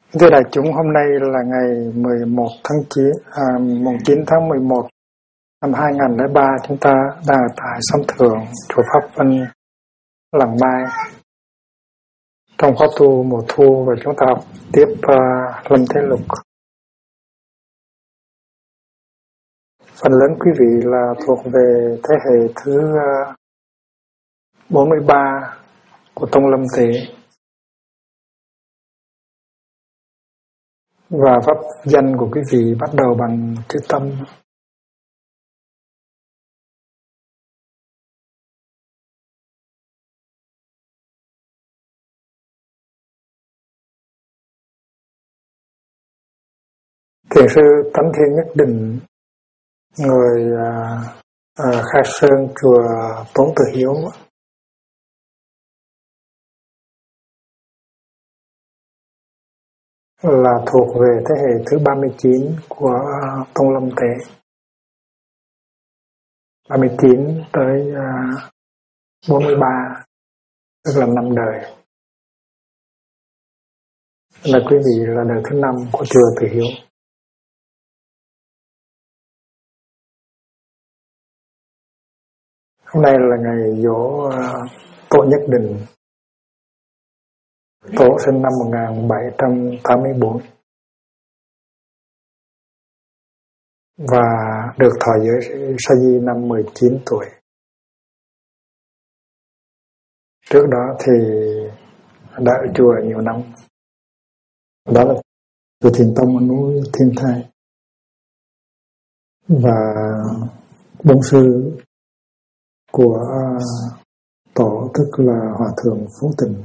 Thưa đại chúng, hôm nay là ngày 11 tháng 9, mùng 9 tháng 11 năm 2003, chúng ta đang ở tại Sông Thượng, chùa Pháp Vân, Làng Mai, trong khóa tu mùa thu, và chúng ta học tiếp Lâm Thế Lục. Phần lớn quý vị là thuộc về thế hệ thứ 43 của Tông Lâm Tế, và pháp danh của quý vị bắt đầu bằng chữ Tâm. Thiền sư Tánh Thiên Nhất Định, người khai sơn chùa Tốn Từ Hiếu, là thuộc về thế hệ thứ 39 của Tông Lâm Tế, 39 tới 43, tức là 5 đời. Là quý vị là đời thứ 5 của chùa Từ Hiếu. Hôm nay là ngày giỗ Tổ Nhất Định. Tổ sinh năm 1784 và được thọ giới sa di năm 19 tuổi. Trước đó thì đã ở chùa nhiều năm. Đó là chùa Thiền Tông ở núi Thiên Thai. Và bổn sư của tổ tức là Hòa Thượng Phú Tịnh.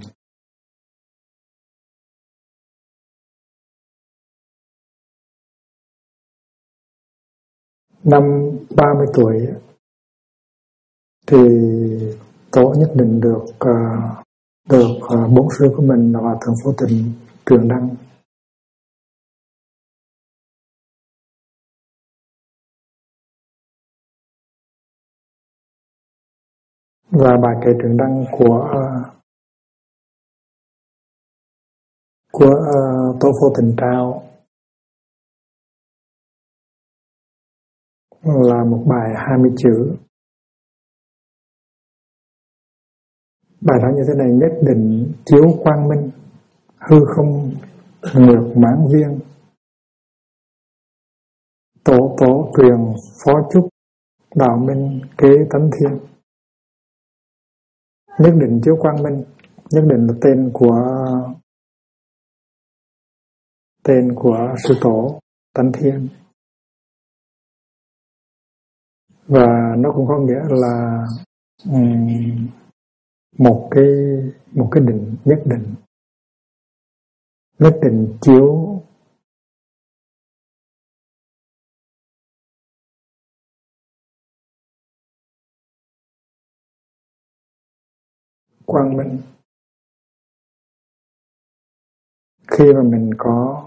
Năm 30 tuổi thì tổ nhất định được bổn sư của mình là Hòa Thượng Phú Tịnh truyền đăng. Và bài kệ truyền đăng của tổ Phổ Tịnh trao là một bài 20 chữ. Bài đó như thế này: nhất định chiếu quang minh, hư không ngược mãn viên, tổ truyền phó chúc, đạo minh kế tánh thiên. Nhất định chiếu quang minh, nhất định là tên của sư tổ Tánh Thiên, và nó cũng có nghĩa là một cái định, nhất định chiếu quang minh. Khi mà mình có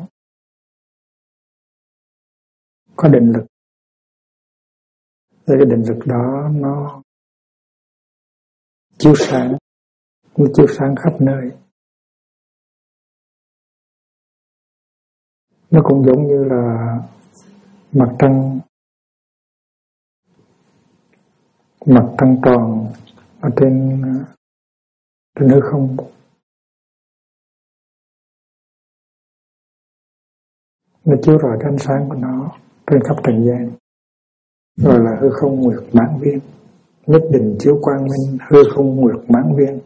định lực, thì cái định lực đó nó chiếu sáng khắp nơi. Nó cũng giống như là mặt trăng tròn ở trên hư không. Nó chiếu rọi cái ánh sáng của nó trên khắp trần gian, gọi là hư không nguyệt mãn viên. Nhất định chiếu quang minh, hư không nguyệt mãn viên.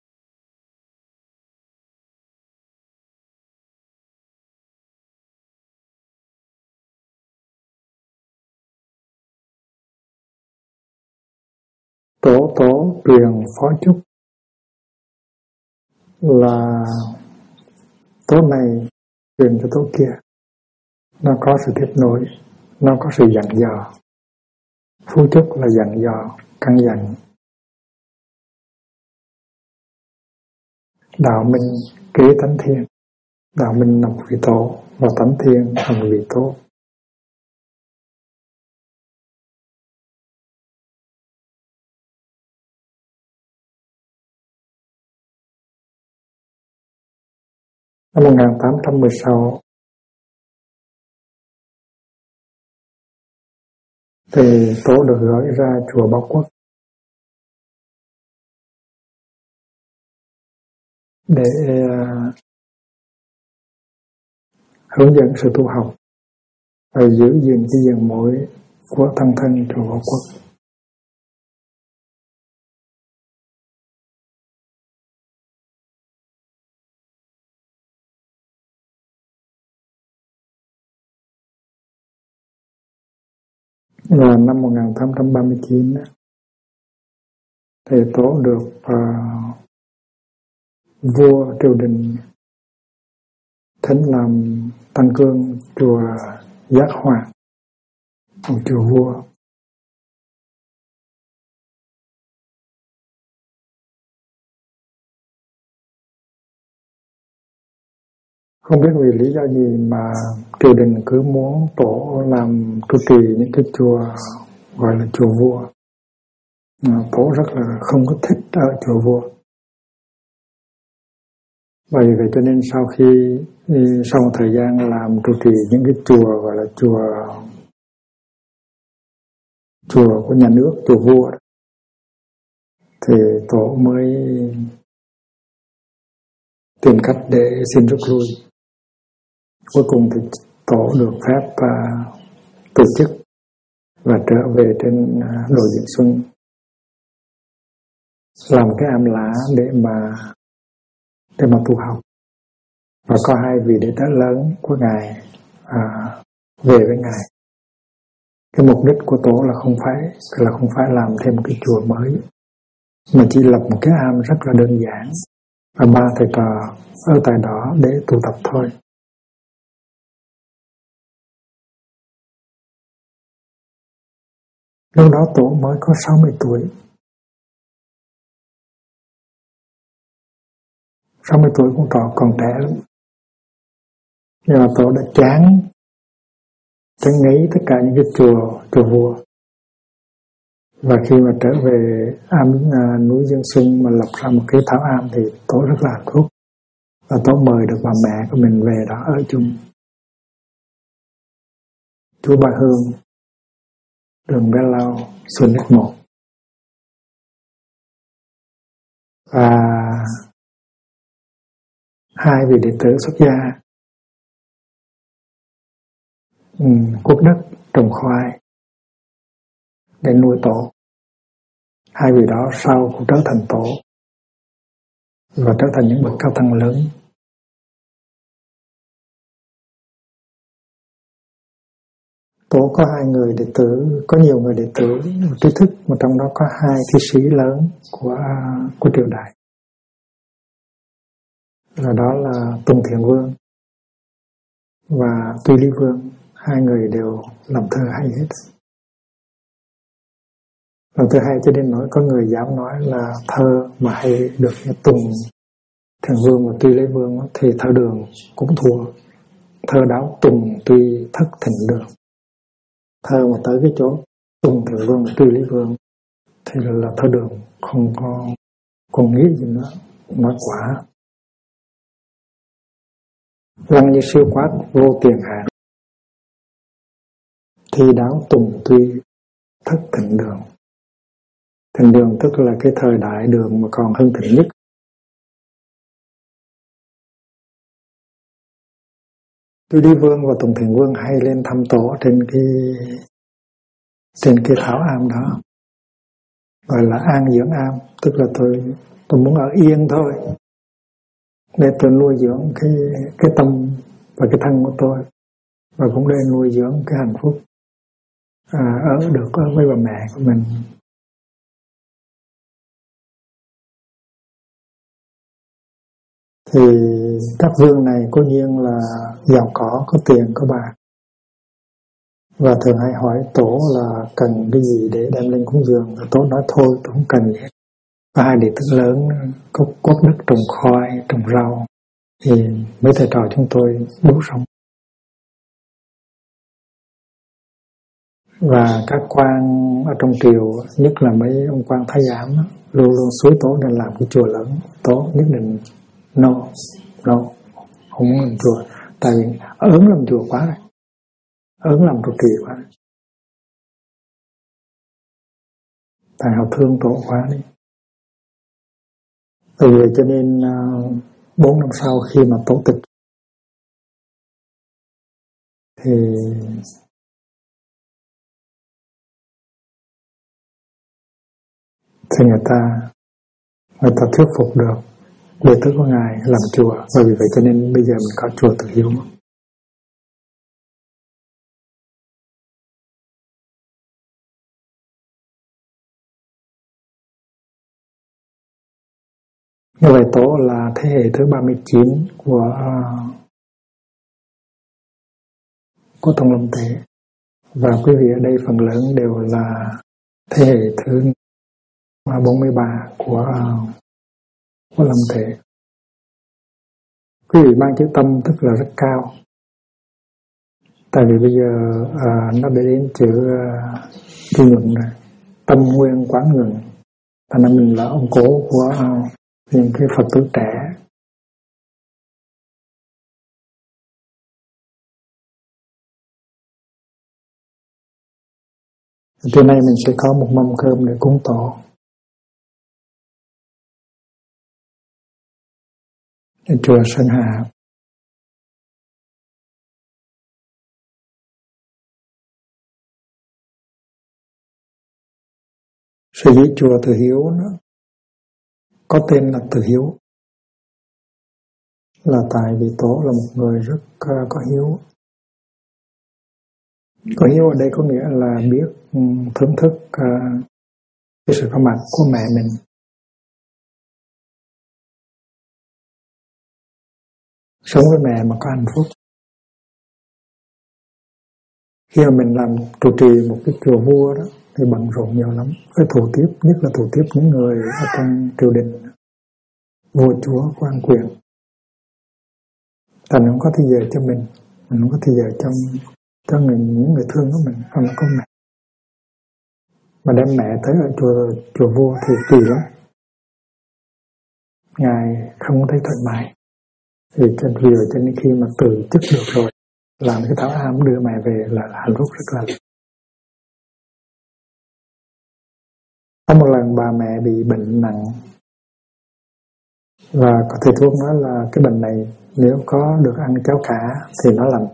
Tổ truyền phó chúc là tổ này truyền cho tổ kia. Nó có sự tiếp nối, nó có sự dặn dò. Phú chúc là dặn dò, căn dặn. Đạo minh kế tánh thiên, đạo minh là một vị tổ và tánh thiên là một vị tổ. Năm 1816 thì Tổ được gửi ra chùa Bảo Quốc để hướng dẫn sự tu học và giữ gìn cái diện mối của tăng thân chùa Bảo Quốc. Và năm 1839 thì Tổ được vua triều đình thỉnh làm tăng cương chùa Giác Hòa, một chùa vua. Không biết vì lý do gì mà triều đình cứ muốn Tổ làm trụ trì những cái chùa gọi là chùa vua. Tổ rất là không có thích ở chùa vua. Bởi vậy cho nên sau một thời gian làm trụ trì những cái chùa gọi là chùa của nhà nước, chùa vua, thì Tổ mới tìm cách để xin rút lui. Cuối cùng thì Tổ được phép từ chức và trở về trên đồi Diễn Xuân, làm cái am lá để mà tu học. Và có hai vị đệ tử lớn của Ngài về với Ngài. Cái mục đích của Tổ là không phải làm thêm một cái chùa mới, mà chỉ lập một cái am rất là đơn giản và 3 thầy trò ở tại đó để tu tập thôi. Lúc đó Tổ mới có 60 tuổi. 60 tuổi cũng còn trẻ lắm. Nhưng mà Tổ đã chán ngấy tất cả những cái chùa vua. Và khi mà trở về núi Dương Xuân mà lập ra một cái thảo am thì Tổ rất là hạnh phúc. Và Tổ mời được bà mẹ của mình về đó ở chung. Chú Ba Hương, đường Bé Lau, Xuân X1. Và hai vị đệ tử xuất gia cuốc đất trồng khoai để nuôi Tổ. Hai vị đó sau cũng trở thành Tổ và trở thành những bậc cao tăng lớn. Tổ có hai người đệ tử, có nhiều người đệ tử trí thức, mà trong đó có hai thi sĩ lớn của triều đại. Và đó là Tùng Thiện Vương và Tuy Lý Vương. Hai người đều làm thơ hay hết. Làm thơ hay cho đến nỗi có người dám nói là thơ mà hay được như Tùng Thiện Vương và Tuy Lý Vương thì thơ Đường cũng thua. Thơ đáo Tùng Tuy thất thịnh Đường. Thơ mà tới cái chỗ Tùng Thiện Vương và Tuy Lý Vương thì là thơ Đường, không có còn nghĩ gì nữa, nói quả. Lăng như siêu quát vô tiền hạn, thi đáo Tùng Tuy thất thịnh Đường. Thịnh Đường tức là cái thời đại Đường mà còn hưng thịnh nhất. Tuy Lý Vương và Tùng Thiện Vương hay lên thăm Tổ trên cái thảo am đó, gọi là an dưỡng am, tức là tôi muốn ở yên thôi để tôi nuôi dưỡng cái tâm và cái thân của tôi, và cũng để nuôi dưỡng cái hạnh phúc được ở với bà mẹ của mình. Thì các vương này cố nhiên là giàu có tiền, có bạc, và thường hay hỏi Tổ là cần cái gì để đem lên cúng dường. Tổ nói thôi, tôi không cần gì hết. Và hai đệ tử lớn có cuốc đất trồng khoai, trồng rau thì mấy thầy trò chúng tôi đủ sống. Và các quan ở trong triều, nhất là mấy ông quan thái giám luôn luôn xúi Tổ nên làm cái chùa lớn. Tổ nhất định no, không muốn làm chùa, tại vì ớn làm chùa quá rồi, ớn làm trụ trì quá rồi. Tại họ thương tổ quá đi. Vì vậy cho nên 4 năm sau khi mà tổ tịch thì người ta thuyết phục được đệ tử của ngài làm chùa, và vì vậy cho nên bây giờ mình có chùa Từ Hiếu. Như vậy tổ là thế hệ thứ 39 của Tông Lâm Tế, và quý vị ở đây phần lớn đều là thế hệ thứ 43 của Lâm Tế. Quý vị mang chữ tâm tức là rất cao, tại vì bây giờ nó đã đến chữ nhuận rồi, tâm nguyên quán nhuận, thành ra mình là ông cố của những cái Phật tử trẻ. Trưa nay mình sẽ có một mâm cơm để cúng tổ. Ở chùa Sơn Hà. Sở dĩ chùa Từ Hiếu nó có tên là Từ Hiếu là tại vì tổ là một người rất có hiếu. Có hiếu ở đây có nghĩa là biết thưởng thức cái sự có mặt của mẹ mình. Sống với mẹ mà có hạnh phúc. Khi mà mình làm trụ trì một cái chùa vua đó thì bận rộn nhiều lắm, phải thủ tiếp, nhất là thủ tiếp những người ở trong triều đình, vua chúa, quan quyền. Thành không có thời giờ cho mình không có thời giờ cho những người thương của mình, không có mẹ. Mà đem mẹ tới ở chùa vua thì kỳ lắm, ngài không thấy thoải mái. Vì cho nên khi mà từ chức được rồi, làm cái thảo am đưa mẹ về là hạnh phúc rất là. Có một lần bà mẹ bị bệnh nặng, và có thầy thuốc nói là cái bệnh này nếu có được ăn cháo cá thì nó lành.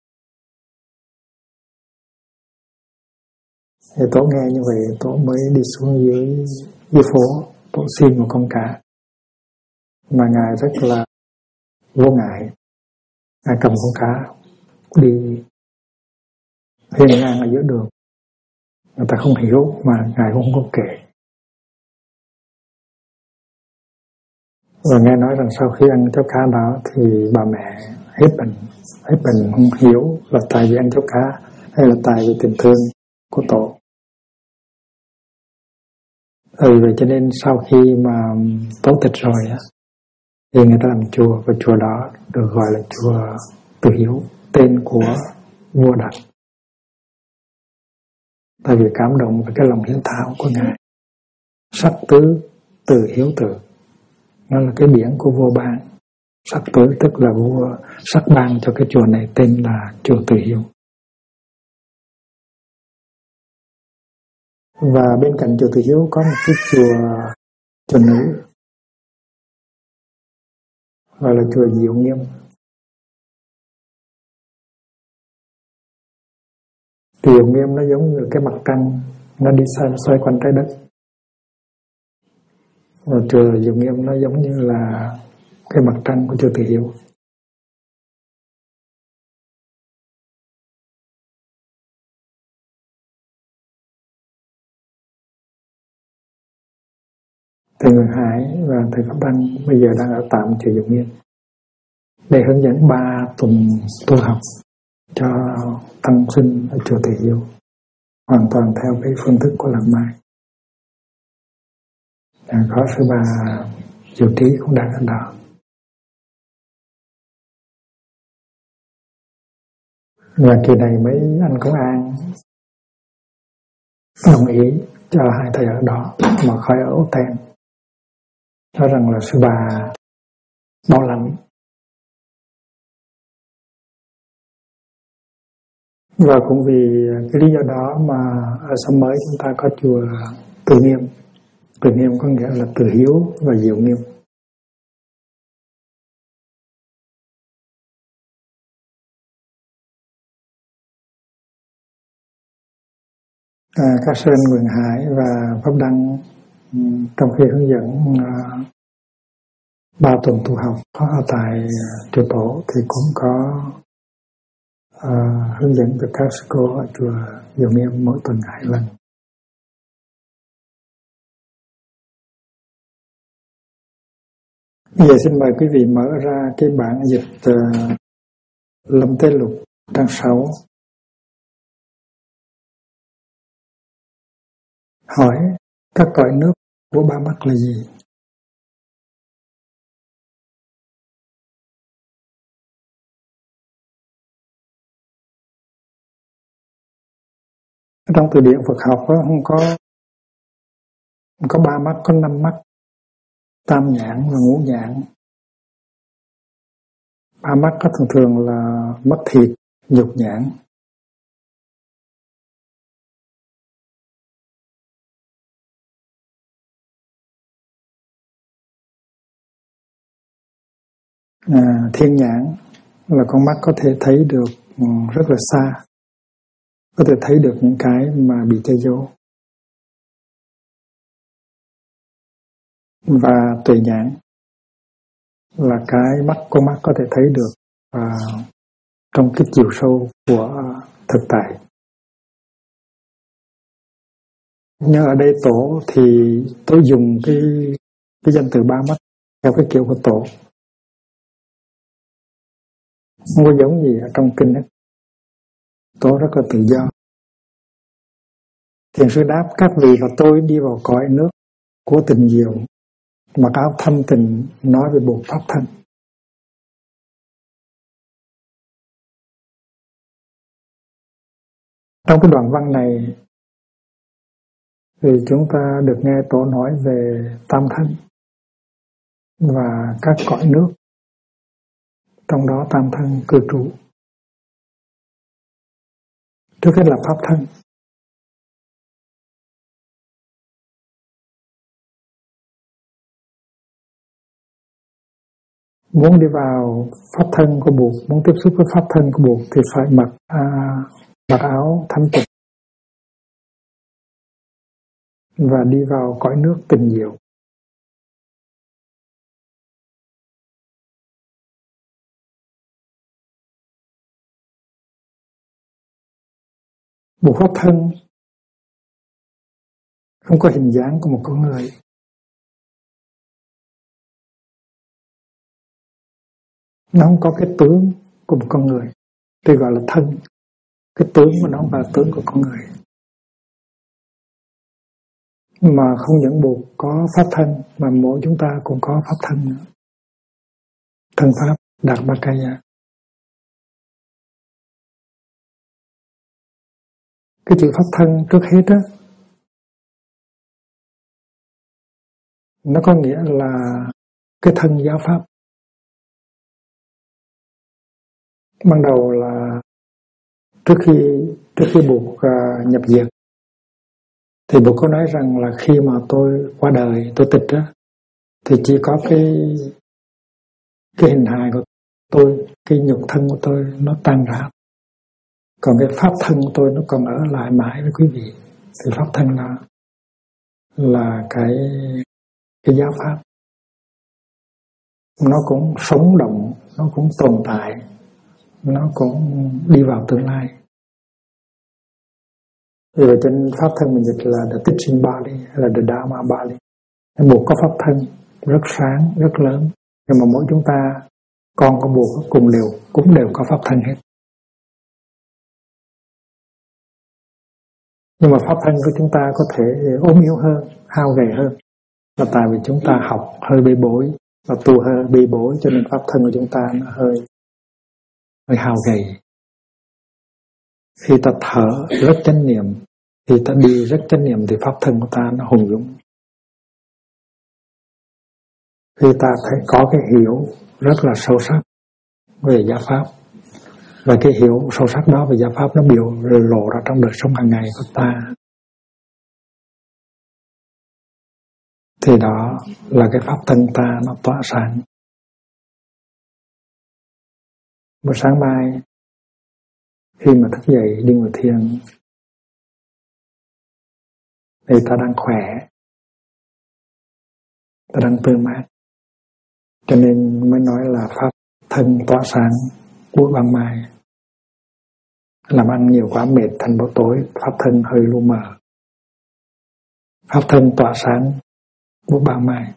Thì tổ nghe như vậy, tổ mới đi xuống dưới phố, tổ xin một con cá. Mà ngài rất là vô ngại, ngài cầm con cá đi hiên ngang ở giữa đường, người ta không hiểu mà ngài cũng không có kể. Và nghe nói rằng sau khi ăn cháo cá đó thì bà mẹ hết bệnh không hiểu là tại vì ăn cháo cá hay là tại vì tình thương của tổ. Vậy cho nên sau khi mà tổ tịch rồi á, thì người ta làm chùa, và chùa đó được gọi là chùa Từ Hiếu, tên của vua đặt. Tại vì cảm động với cái lòng hiếu thảo của ngài. Sắc tứ từ hiếu từ, nó là cái biển của vua ban. Sắc tứ tức là vua sắc ban cho cái chùa này tên là chùa Từ Hiếu. Và bên cạnh chùa Từ Hiếu có một cái chùa nữ, gọi là chùa Diệu Nghiêm. Diệu Nghiêm nó giống như cái mặt trăng, nó đi xoay quanh trái đất. Và chùa Diệu Nghiêm nó giống như là cái mặt trăng của chùa Từ Hiếu. Thầy Nguyễn Hải và thầy Pháp Đăng bây giờ đang ở tạm chùa Diệu Nghiêm để hướng dẫn 3 tuần tu học cho tăng sinh ở chùa Từ Hiếu, hoàn toàn theo cái phương thức của Làng Mai. Có sư bà Diệu Trí cũng đang ở đó. Và kỳ này mấy anh công an đồng ý cho 2 thầy ở đó mà khỏi ở Âu Teng, nói rằng là sư bà bảo lãnh Và cũng vì cái lý do đó mà ở xóm mới chúng ta có chùa Từ Nghiêm. Từ Nghiêm có nghĩa là từ hiếu và diệu nghiêm. Các sư Nguyễn Hải và Pháp Đăng trong khi hướng dẫn 3 tuần tu học ở tại chùa Tổ thì cũng có hướng dẫn cho các sư cô ở chùa Diệu Nghiêm mỗi tuần 2 lần. Bây giờ xin mời quý vị mở ra cái bản dịch Lâm Tế Lục trang 6. Hỏi các cõi nước của ba mắt là gì? Trong từ điển Phật học đó, không có 3 mắt, có 5 mắt: tam nhãn và ngũ nhãn. 3 mắt có thường thường là mắt thịt, nhục nhãn. Thiên nhãn là con mắt có thể thấy được rất là xa, có thể thấy được những cái mà bị che giấu. Và tuệ nhãn là cái con mắt có thể thấy được trong cái chiều sâu của thực tại. Nhưng ở đây Tổ thì tôi dùng cái danh từ 3 mắt theo cái kiểu của Tổ, không có giống gì ở trong kinh ấy. Tổ rất là tự do. Thiền sư đáp: các vị và tôi đi vào cõi nước của tình diệu, mặc áo thanh tịnh, nói về bộ pháp thân. Trong cái đoạn văn này thì chúng ta được nghe Tổ nói về tam thân và các cõi nước, trong đó tam thân cư trú. Trước hết là pháp thân. Muốn đi vào pháp thân của Bụt, muốn tiếp xúc với pháp thân của Bụt thì phải mặc áo thanh tịnh và đi vào cõi nước tình diệu. Bộ pháp thân không có hình dáng của một con người. Nó không có cái tướng của một con người, tuy gọi là thân. Cái tướng mà nó không phải là tướng của con người. Mà không những Bụt có pháp thân, mà mỗi chúng ta cũng có pháp thân nữa. Thân pháp Dharmakaya. Cái chữ pháp thân trước hết á, nó có nghĩa là cái thân giáo pháp. Ban đầu là trước khi Bụt nhập diệt thì Bụt có nói rằng là khi mà tôi qua đời, tôi tịch á, thì chỉ có cái hình hài của tôi, cái nhục thân của tôi nó tan rã, còn cái pháp thân của tôi nó còn ở lại mãi với quý vị. Thì pháp thân là cái giáo pháp, nó cũng sống động, nó cũng tồn tại, nó cũng đi vào tương lai. Vì vậy trên pháp thân mình dịch là the teaching body hay là the Dharma body. Bụt có pháp thân rất sáng, rất lớn, nhưng mà mỗi chúng ta con của Bụt cũng đều có pháp thân hết. Nhưng mà pháp thân của chúng ta có thể ốm yếu hơn, hao gầy hơn, là tại vì chúng ta học hơi bê bối và tu hơi bê bối, cho nên pháp thân của chúng ta nó hơi hao gầy. Khi ta thở rất chánh niệm, khi ta đi rất chánh niệm thì pháp thân của ta nó hùng dũng. Khi ta thấy có cái hiểu rất là sâu sắc về giáo pháp Và cái hiểu sâu sắc đó về giáo pháp nó biểu lộ ra trong đời sống hàng ngày của ta. Thì đó là cái pháp thân ta nó tỏa sáng. Buổi sáng mai khi mà thức dậy đi ngồi thiền thì ta đang khỏe, ta đang tươi mát, cho nên mới nói là pháp thân tỏa sáng của ban mai. Làm ăn nhiều quá mệt thành buổi tối pháp thân hơi lu mờ. Pháp thân tỏa sáng của ban mai.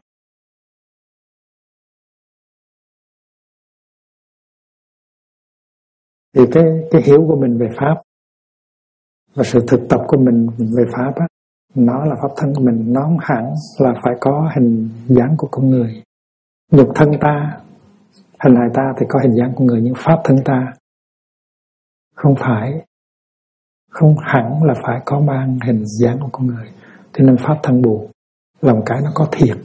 Thì cái hiểu của mình về pháp và sự thực tập của mình về pháp á, nó là pháp thân của mình, nó không hẳn là phải có hình dáng của con người. Nhục thân ta, hình hài ta thì có hình dáng của người, nhưng pháp thân ta không hẳn là phải có mang hình dáng của con người. Cho nên pháp thân Bụt là một cái nó có thiệt.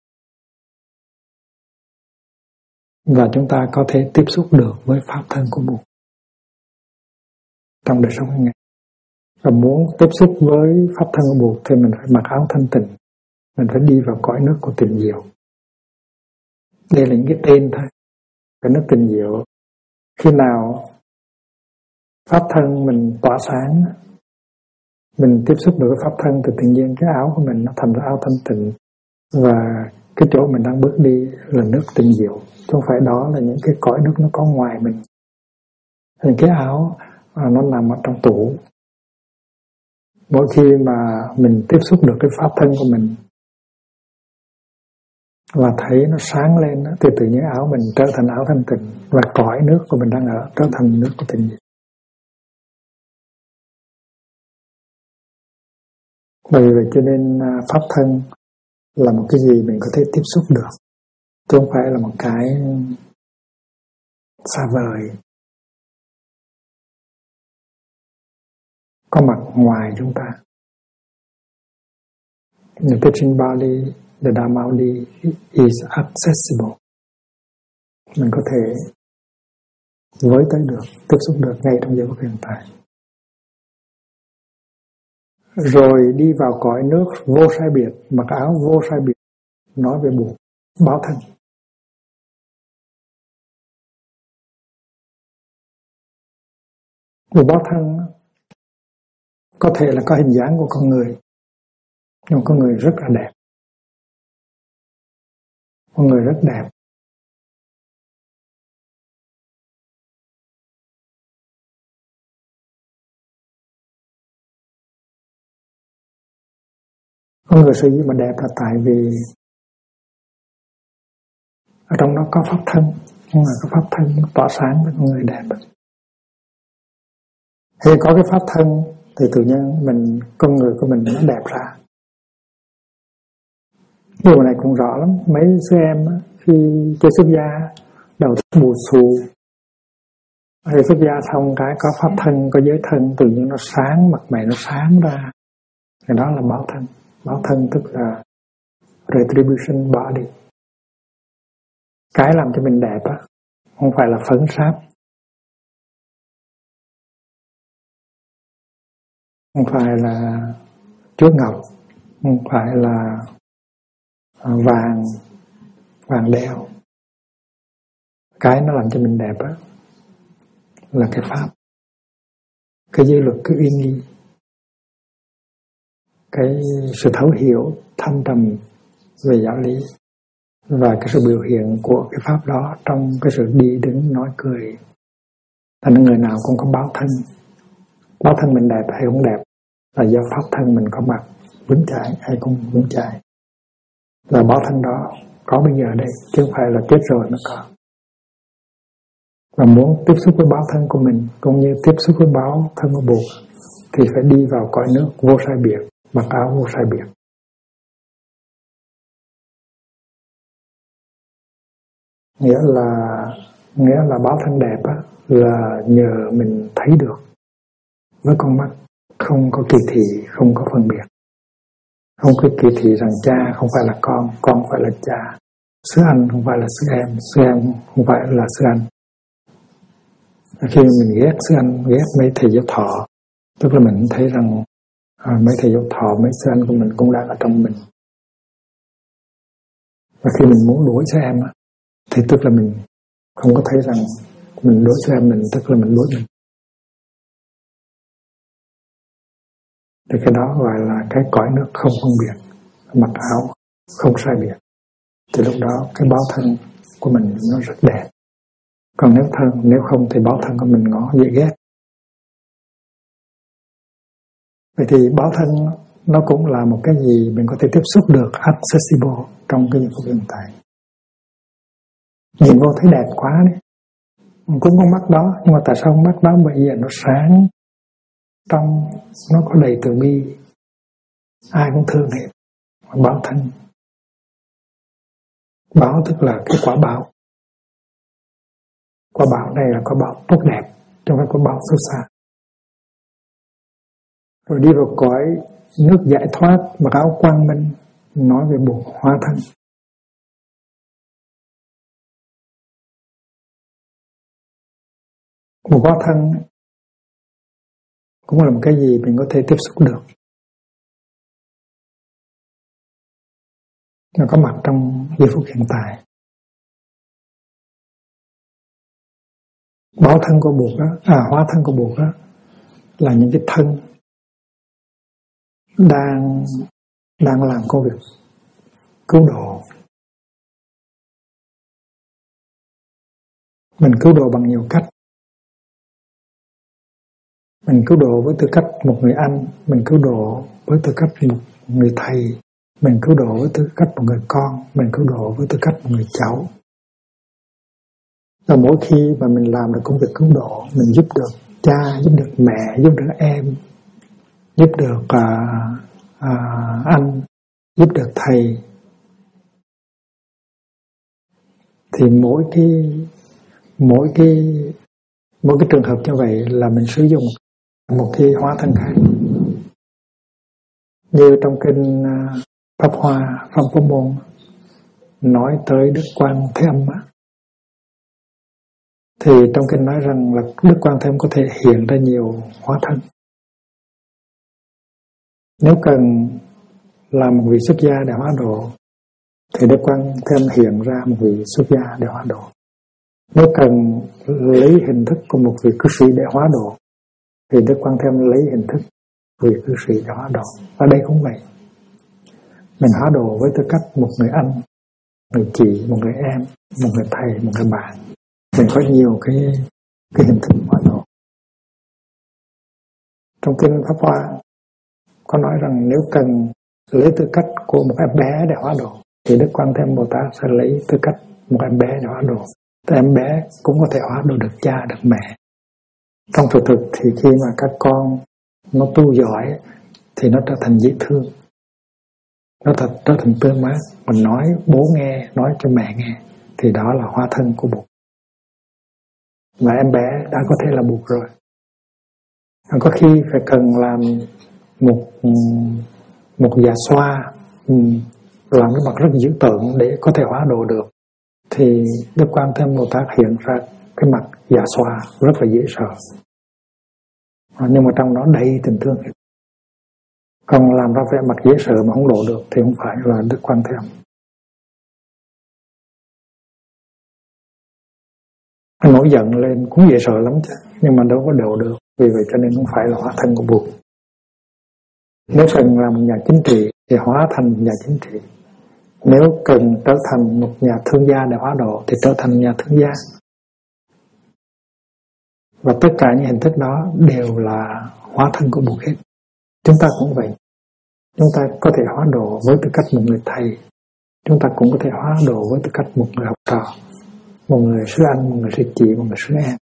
Và chúng ta có thể tiếp xúc được với pháp thân của Bụt trong đời sống hàng ngày. Và muốn tiếp xúc với pháp thân của Bụt thì mình phải mặc áo thanh tịnh, mình phải đi vào cõi nước của tình diệu. Đây là những cái tên thôi. Cái nước tình diệu, khi nào pháp thân mình tỏa sáng, mình tiếp xúc được với pháp thân thì tự nhiên cái áo của mình nó thành ra áo thanh tịnh, và cái chỗ mình đang bước đi là nước tình diệu, chứ không phải đó là những cái cõi nước nó có ngoài mình. Thì cái áo nó nằm ở trong tủ. Mỗi khi mà mình tiếp xúc được cái pháp thân của mình và thấy nó sáng lên thì tự nhiên áo mình trở thành áo thanh tịnh, và cõi nước của mình đang ở trở thành nước của tình diệu. Bởi vì cho nên pháp thân là một cái gì mình có thể tiếp xúc được, chứ không phải là một cái xa vời, có mặt ngoài chúng ta. The teaching body, the Dharma body is accessible. Mình có thể với tới được, tiếp xúc được ngay trong giây phút hiện tại. Rồi đi vào cõi nước vô sai biệt, mặc áo vô sai biệt, nói về Bụt, báo thân. Bụt báo thân có thể là có hình dáng của con người, nhưng con người rất là đẹp. Con người rất đẹp. Con người sở dĩ mà đẹp là tại vì ở trong đó có pháp thân, nhưng mà cái pháp thân tỏa sáng với con người đẹp. Khi có cái pháp thân thì tự nhiên con người của mình nó đẹp ra. Điều này cũng rõ lắm. Mấy sư em khi chơi xuất gia đầu bù xù, khi xuất gia xong cái có pháp thân, có giới thân, tự nhiên nó sáng, mặt mày nó sáng ra. Thì đó là báo thân. Báo thân tức là retribution body. Cái làm cho mình đẹp á, không phải là phấn sáp, không phải là chuốt ngọc, không phải là vàng đeo. Cái nó làm cho mình đẹp á là cái pháp, cái giới luật, cái uy nghi, cái sự thấu hiểu thâm trầm về giáo lý, và cái sự biểu hiện của cái pháp đó trong cái sự đi đứng nói cười. Thành người nào cũng có báo thân. Báo thân mình đẹp hay không đẹp là do pháp thân mình có mặt vững chãi hay không vững chãi. Và báo thân đó có bây giờ đây, chứ không phải là chết rồi nó có. Và muốn tiếp xúc với báo thân của mình cũng như tiếp xúc với báo thân của Bụt thì phải đi vào cõi nước vô sai biệt, mặc áo vô sai biệt. Nghĩa là báo thân đẹp á, là nhờ mình thấy được với con mắt, không có kỳ thị, không có phân biệt, không có kỳ thị rằng cha không phải là con không phải là cha, sư anh không phải là sư em không phải là sư anh. Khi mình ghét sư anh, ghét mấy thầy giáo thọ, tức là mình thấy rằng mấy thầy giáo thọ, mấy sư anh của mình cũng đang ở trong mình. Và khi mình muốn đuổi sư em thì tức là mình không có thấy rằng mình đối sư em mình, tức là mình đối mình. Thì cái đó gọi là cái cõi nước không phân biệt, mặc áo không sai biệt. Thì lúc đó cái báo thân của mình nó rất đẹp. Còn nếu không thì báo thân của mình nó dễ ghét. Vậy thì báo thân nó cũng là một cái gì mình có thể tiếp xúc được, accessible trong cái giây phút hiện tại. Nhìn vô thấy đẹp quá đấy, cũng có mắt đó, nhưng mà tại sao mắt đó bây giờ nó sáng trong, nó có đầy từ bi, ai cũng thương hết. Báo thân, báo tức là cái quả báo. Quả báo này là quả báo tốt đẹp, chứ không phải quả báo xấu xa. Rồi đi vào cõi nước giải thoát, mặc áo quang minh, nói về buộc hóa thân. Một hóa thân cũng là một cái gì mình có thể tiếp xúc được. Nó có mặt trong giây phút hiện tại. Báo thân của buộc đó, hóa thân của buộc đó là những cái thân đang làm công việc cứu độ. Mình cứu độ bằng nhiều cách. Mình cứu độ với tư cách một người anh, mình cứu độ với tư cách một người thầy, mình cứu độ với tư cách một người con, mình cứu độ với tư cách một người cháu. Và mỗi khi mà mình làm được công việc cứu độ, mình giúp được cha, giúp được mẹ, giúp được em, giúp được anh, giúp được thầy, thì mỗi cái trường hợp như vậy là mình sử dụng một cái hóa thân khác. Như trong kinh Pháp Hoa, Pháp Phổ Môn nói tới Đức Quan Thế Âm thì trong kinh nói rằng là Đức Quan Thế Âm có thể hiện ra nhiều hóa thân. Nếu cần làm một vị xuất gia để hóa độ thì Đức Quan Thế Âm hiện ra một vị xuất gia để hóa độ. Nếu cần lấy hình thức của một vị cư sĩ để hóa độ thì Đức Quan Thế Âm lấy hình thức vị cư sĩ để hóa độ. Ở đây cũng vậy. Mình hóa độ với tư cách một người anh, người chị, một người em, một người thầy, một người bạn. Mình có nhiều cái hình thức hóa độ. Trong kinh Pháp Hoa có nói rằng nếu cần lấy tư cách của một em bé để hóa độ thì Đức Quan Thế Âm Bồ Tát sẽ lấy tư cách một em bé để hóa độ. Thì em bé cũng có thể hóa độ được cha, được mẹ. Trong thực thì khi mà các con nó tu giỏi thì nó trở thành dễ thương, nó trở thành tương mát. Mình nói bố nghe, nói cho mẹ nghe thì đó là hóa thân của Bụt. Và em bé đã có thể là Bụt rồi. Có khi phải cần làm một già xoa, làm cái mặt rất dữ tợn để có thể hóa độ được, thì Đức Quan Thế Âm Bồ Tát hiện ra cái mặt già xoa rất là dễ sợ, nhưng mà trong đó đầy tình thương. Còn làm ra vẻ mặt dễ sợ mà không độ được thì không phải là Đức Quan Thế Âm. Anh nổi giận lên cũng dễ sợ lắm chứ, nhưng mà đâu có độ được. Vì vậy cho nên không phải là hóa thân của Bụt. Nếu cần làm một nhà chính trị thì hóa thành một nhà chính trị. Nếu cần trở thành một nhà thương gia để hóa độ thì trở thành nhà thương gia. Và tất cả những hình thức đó đều là hóa thân của Bụt hết. Chúng ta cũng vậy. Chúng ta có thể hóa độ với tư cách một người thầy. Chúng ta cũng có thể hóa độ với tư cách một người học trò, một người sư anh, một người sư chị, một người sư em.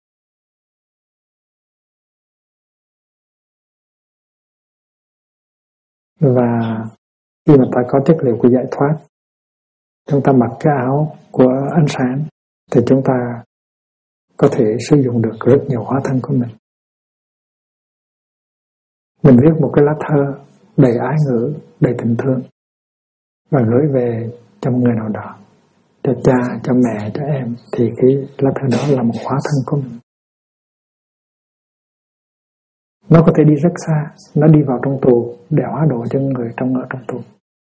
Và khi mà ta có chất liệu của giải thoát, chúng ta mặc cái áo của ánh sáng thì chúng ta có thể sử dụng được rất nhiều hóa thân của mình. Mình viết một cái lá thơ đầy ái ngữ, đầy tình thương và gửi về cho một người nào đó, cho cha, cho mẹ, cho em, thì cái lá thơ đó là một hóa thân của mình. Nó có thể đi rất xa, nó đi vào trong tù để hóa độ cho người ở trong tù.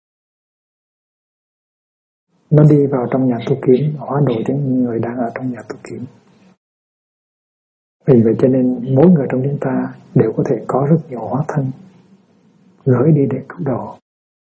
Nó đi vào trong nhà tu kiếm, hóa độ cho người đang ở trong nhà tu kiếm. Vì vậy cho nên mỗi người trong chúng ta đều có thể có rất nhiều hóa thân gửi đi để cứu độ.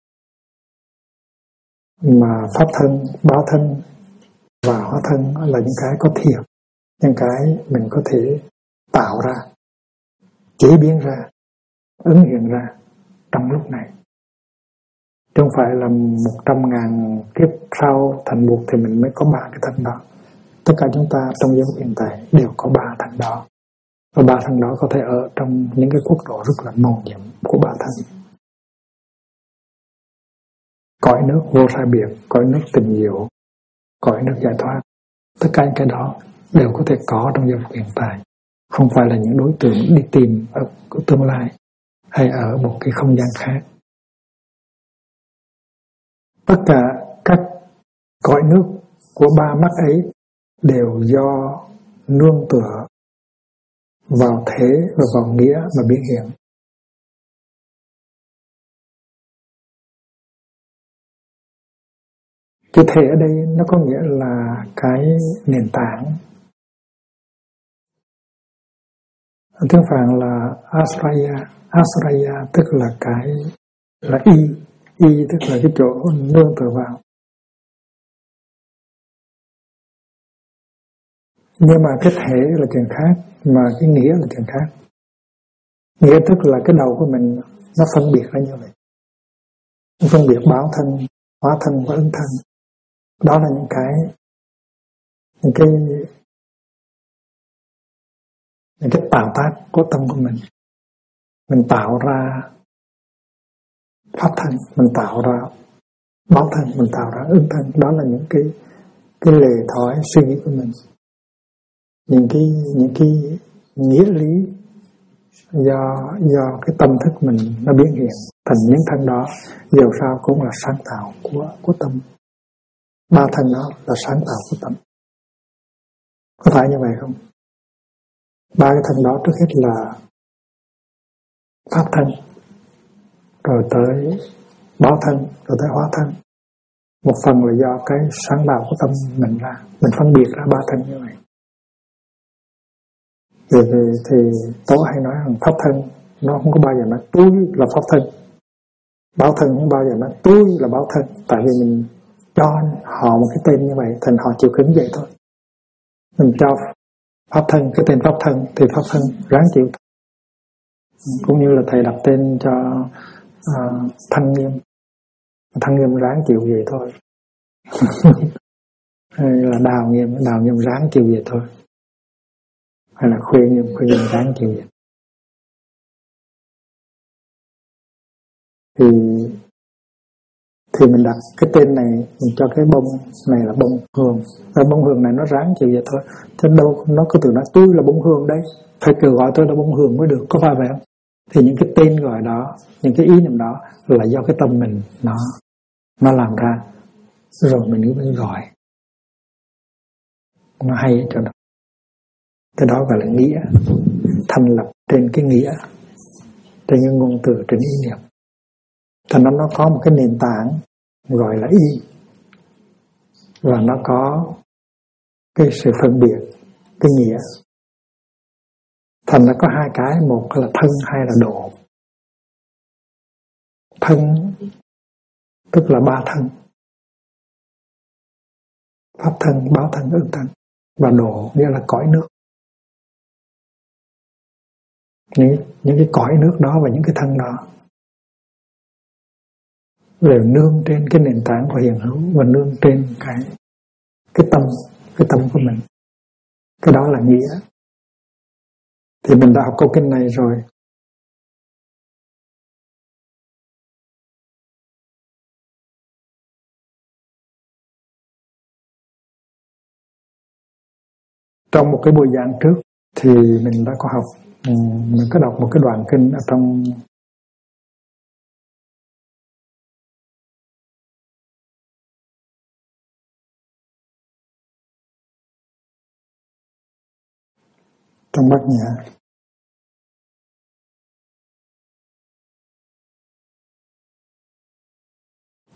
Mà pháp thân, báo thân và hóa thân là những cái có thiệt, những cái mình có thể tạo ra, chế biến ra, ứng hiện ra trong lúc này. Chứ không phải là 100.000 kiếp sau thành buộc thì mình mới có 3 cái thân đó. Tất cả chúng ta trong giây phút hiện tại đều có 3 thân đó. Và 3 thân đó có thể ở trong những cái quốc độ rất là màu nhiệm của 3 thân. Cõi nước vô sai biệt, cõi nước tình diệu, cõi nước giải thoát. Tất cả những cái đó đều có thể có trong giây phút hiện tại. Không phải là những đối tượng đi tìm ở tương lai hay ở một cái không gian khác. Tất cả các cõi nước của 3 mắt ấy đều do nương tựa vào thế và vào nghĩa mà biến hiện. Cái thể ở đây nó có nghĩa là cái nền tảng. Tiếng Phạn là Asraya. Asraya tức là cái là y tức là cái chỗ nương tựa vào. Nhưng mà cái thể là chuyện khác, mà cái nghĩa là chuyện khác. Nghĩa tức là cái đầu của mình nó phân biệt ra như vậy. Nó phân biệt báo thân, hóa thân và ứng thân. Đó là những cái tạo tác của tâm của mình. Mình tạo ra pháp thân, mình tạo ra báo thân, mình tạo ra ứng thân. Đó là những cái lề thói suy nghĩ của mình. Những cái nghĩa lý do cái tâm thức mình nó biến hiện thành những thân đó, dù sao cũng là sáng tạo của tâm. 3 thân đó là sáng tạo của tâm. Có phải như vậy không? 3 cái thân đó trước hết là pháp thân, rồi tới báo thân, rồi tới hóa thân. Một phần là do cái sáng tạo của tâm mình ra, mình phân biệt ra 3 thân như vậy. Thì Tổ hay nói rằng pháp thân nó không có bao giờ nói tôi là pháp thân, báo thân không bao giờ nói tôi là báo thân. Tại vì mình cho họ một cái tên như vậy thành họ chịu cứng vậy thôi. Mình cho pháp thân cái tên pháp thân thì pháp thân ráng chịu. Cũng như là thầy đặt tên cho Thanh Nghiêm, Thanh Nghiêm ráng chịu vậy thôi. Hay là Đào Nghiêm ráng chịu vậy thôi. Hay là Khuê Nghiêm ráng chịu vậy. Thì mình đặt cái tên này, mình cho cái bông này là bông hương, và bông hương này nó ráng chịu vậy thôi. Chứ đâu nó có từ nói tôi là bông hương đấy, phải cứ gọi tôi là bông hương mới được, có phải vậy không? Thì những cái tên gọi đó, những cái ý niệm đó là do cái tâm mình nó làm ra, rồi mình mới gọi. Nó hay ở chỗ đó. Cái đó gọi là nghĩa, thành lập trên cái nghĩa, trên cái ngôn từ, trên ý niệm. Thành nó có một cái nền tảng gọi là ý, và nó có cái sự phân biệt, cái nghĩa. Thành nó có 2 cái, một là thân, 2 là độ. Thân tức là 3 thân, pháp thân, báo thân, ứng thân. Và độ nghĩa là cõi nước. Những cái cõi nước đó và những cái thân đó đều nương trên cái nền tảng của hiện hữu và nương trên cái tâm của mình. Cái đó là nghĩa. Thì mình đã học câu kinh này rồi. Trong một cái buổi giảng trước thì mình đã có học, mình có đọc một cái đoạn kinh ở trong Bát Nhã.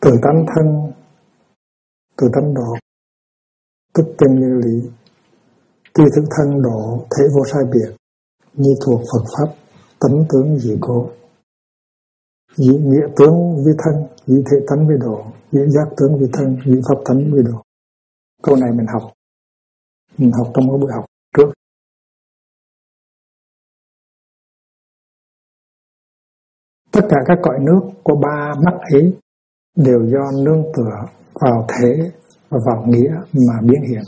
Từ tánh thân, từ tánh độ, tức chân như lý, tri thức thân độ thế vô sai biệt, như thuộc Phật pháp, tánh tướng dị cố. Dị nghĩa tướng vi thân, dị thể tánh vi độ, dị giác tướng vi thân, dị pháp tánh vi độ. Câu này mình học trong cái buổi học trước. Tất cả các cõi nước của ba mắt ấy đều do nương tựa vào thể và vào nghĩa mà biến hiện,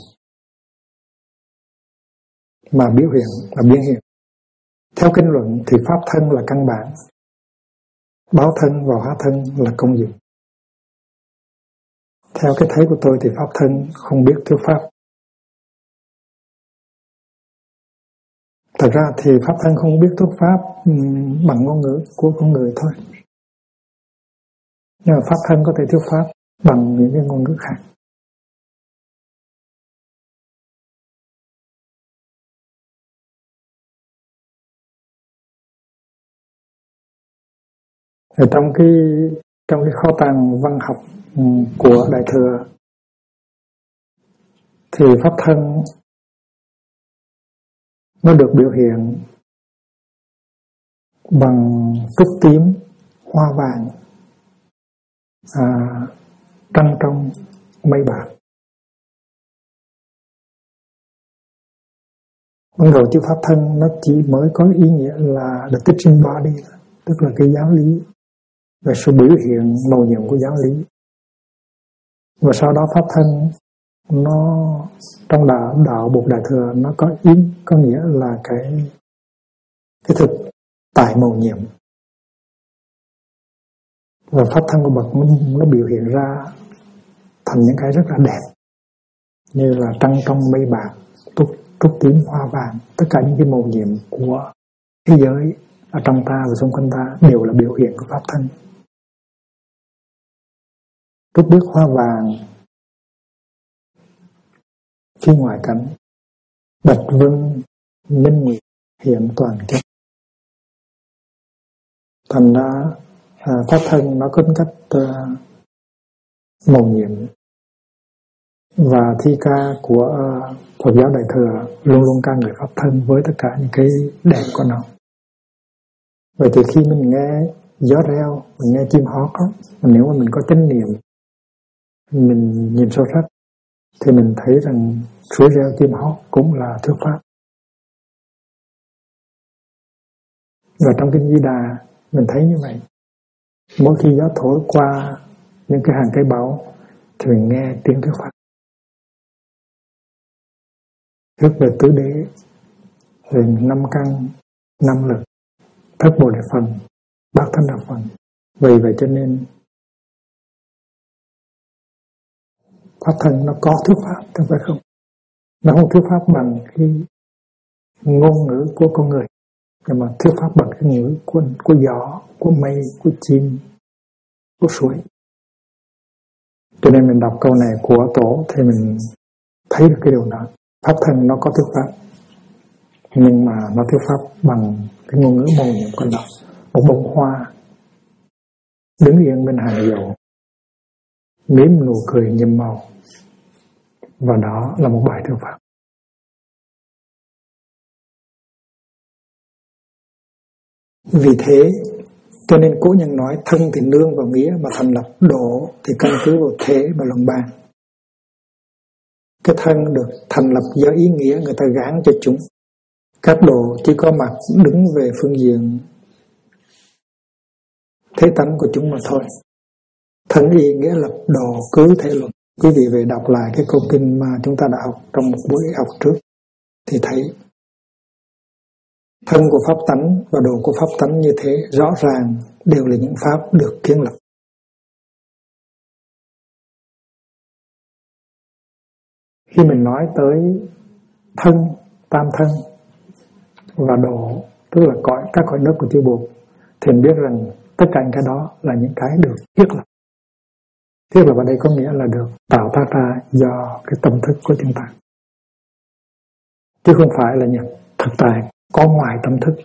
mà biểu hiện và biến hiện. Theo kinh luận thì pháp thân là căn bản, báo thân và hóa thân là công dụng. Theo cái thấy của tôi thì pháp thân không biết thuyết pháp. Thật ra thì pháp thân không biết thuyết pháp bằng ngôn ngữ của con người thôi. Nhưng mà pháp thân có thể thuyết pháp bằng những cái ngôn ngữ khác. Ở trong cái kho tàng văn học của Đại Thừa thì pháp thân nó được biểu hiện bằng trúc tím, hoa vàng, trăng trong, mây bạc. Ban đầu chữ pháp thân nó chỉ mới có ý nghĩa là the teaching body, tức là cái giáo lý về sự biểu hiện màu nhiệm của giáo lý. Và sau đó pháp thân nó trong đạo Bụt Đại Thừa nó có nghĩa là cái thực tại màu nhiệm. Và pháp thân của bậc nó biểu hiện ra thành những cái rất là đẹp, như là trăng trong mây bạc, trúc tím, hoa vàng. Tất cả những cái màu nhiệm của thế giới ở trong ta và xung quanh ta đều là biểu hiện của pháp thân. Trúc biếc hoa vàng phía ngoài cảnh, bạch vân minh nguyệt hiện toàn chất. Thành ra pháp thân nó có cách màu nhiệm. Và thi ca của Phật giáo Đại Thừa luôn luôn ca ngợi pháp thân với tất cả những cái đẹp của nó. Vậy thì khi mình nghe gió reo, mình nghe chim hót đó, nếu mà mình có chánh niệm, mình nhìn sâu sắc thì mình thấy rằng suối reo chim hót cũng là thuyết pháp. Và trong kinh Di Đà mình thấy như vậy. Mỗi khi gió thổi qua những cái hàng cây báu thì mình nghe tiếng thuyết pháp. Thuyết về tứ đế, về 5 căn, 5 lực, thất bồ đề phần, bát thánh đạo phần. Vì vậy cho nên pháp thân nó có thuyết pháp, không phải không? Nó không thuyết pháp bằng cái ngôn ngữ của con người, nhưng mà thuyết pháp bằng cái ngữ của gió, của mây, của chim, của suối. Cho nên mình đọc câu này của Tổ thì mình thấy được cái điều đó. Pháp thân nó có thuyết pháp, nhưng mà nó thuyết pháp bằng cái ngôn ngữ màu nhiệm của nó. Một bông hoa đứng yên bên hàng dầu, mím nụ cười nhiệm màu, và đó là một bài thuyết pháp. Vì thế cho nên cố nhân nói thân thì nương vào nghĩa mà thành lập, độ thì căn cứ vào thế và luận bàn. Cái thân được thành lập do ý nghĩa người ta gán cho chúng. Các độ chỉ có mặt đứng về phương diện thế tánh của chúng mà thôi. Thân y nghĩa lập, độ cứ thể luận. Quý vị về đọc lại cái câu kinh mà chúng ta đã học trong một buổi học trước thì thấy thân của pháp tánh và độ của pháp tánh như thế rõ ràng đều là những pháp được kiến lập. Khi mình nói tới thân, tam thân và độ, tức là các cõi nước của chư Bụt, thì mình biết rằng tất cả những cái đó là những cái được thiết lập. Thiết lập ở đây có nghĩa là được tạo tác ra do cái tâm thức của chúng ta, chứ không phải là những thực tại có ngoài tâm thức.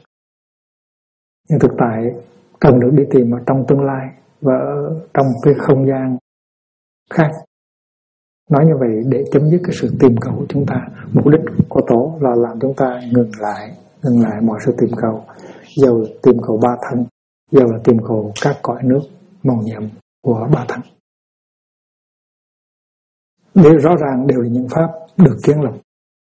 Nhưng thực tại cần được đi tìm ở trong tương lai và ở trong cái không gian khác. Nói như vậy để chấm dứt cái sự tìm cầu của chúng ta. Mục đích của Tổ là làm chúng ta ngừng lại mọi sự tìm cầu. Dầu là tìm cầu ba thân, dầu là tìm cầu các cõi nước màu nhiệm của ba thân. Để rõ ràng đều là những pháp được kiến lập.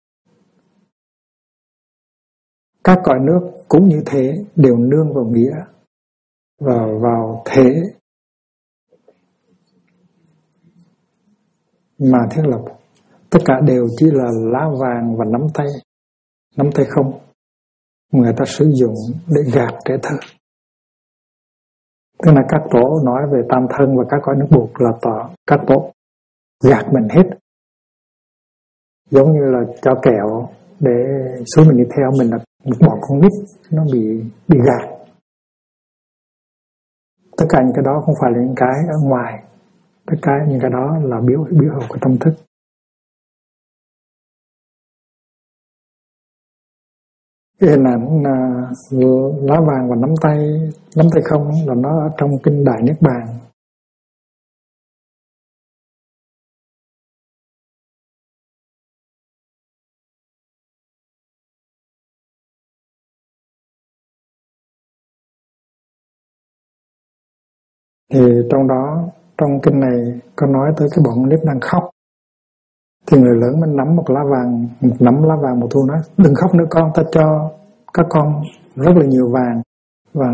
Các cõi nước cũng như thế, đều nương vào nghĩa và vào thế mà thiết lập. Tất cả đều chỉ là lá vàng và nắm tay không. Người ta sử dụng để gạt trẻ thơ. Tức là các tổ nói về tam thân và các cõi nước buộc là các tổ gạt mình hết. Giống như là cho kẹo để xuống mình đi theo, mình là một bọn con nít nó bị gạt. Tất cả những cái đó không phải là những cái ở ngoài, tất cả những cái đó là biểu hiện của tâm thức. Cái hình ảnh lá vàng và nắm tay không là nó ở trong kinh Đại Niết Bàn. Thì trong kinh này có nói tới cái bọn nít đang khóc. Thì người lớn mình nắm một nắm lá vàng một thu nói đừng khóc nữa con, ta cho các con rất là nhiều vàng và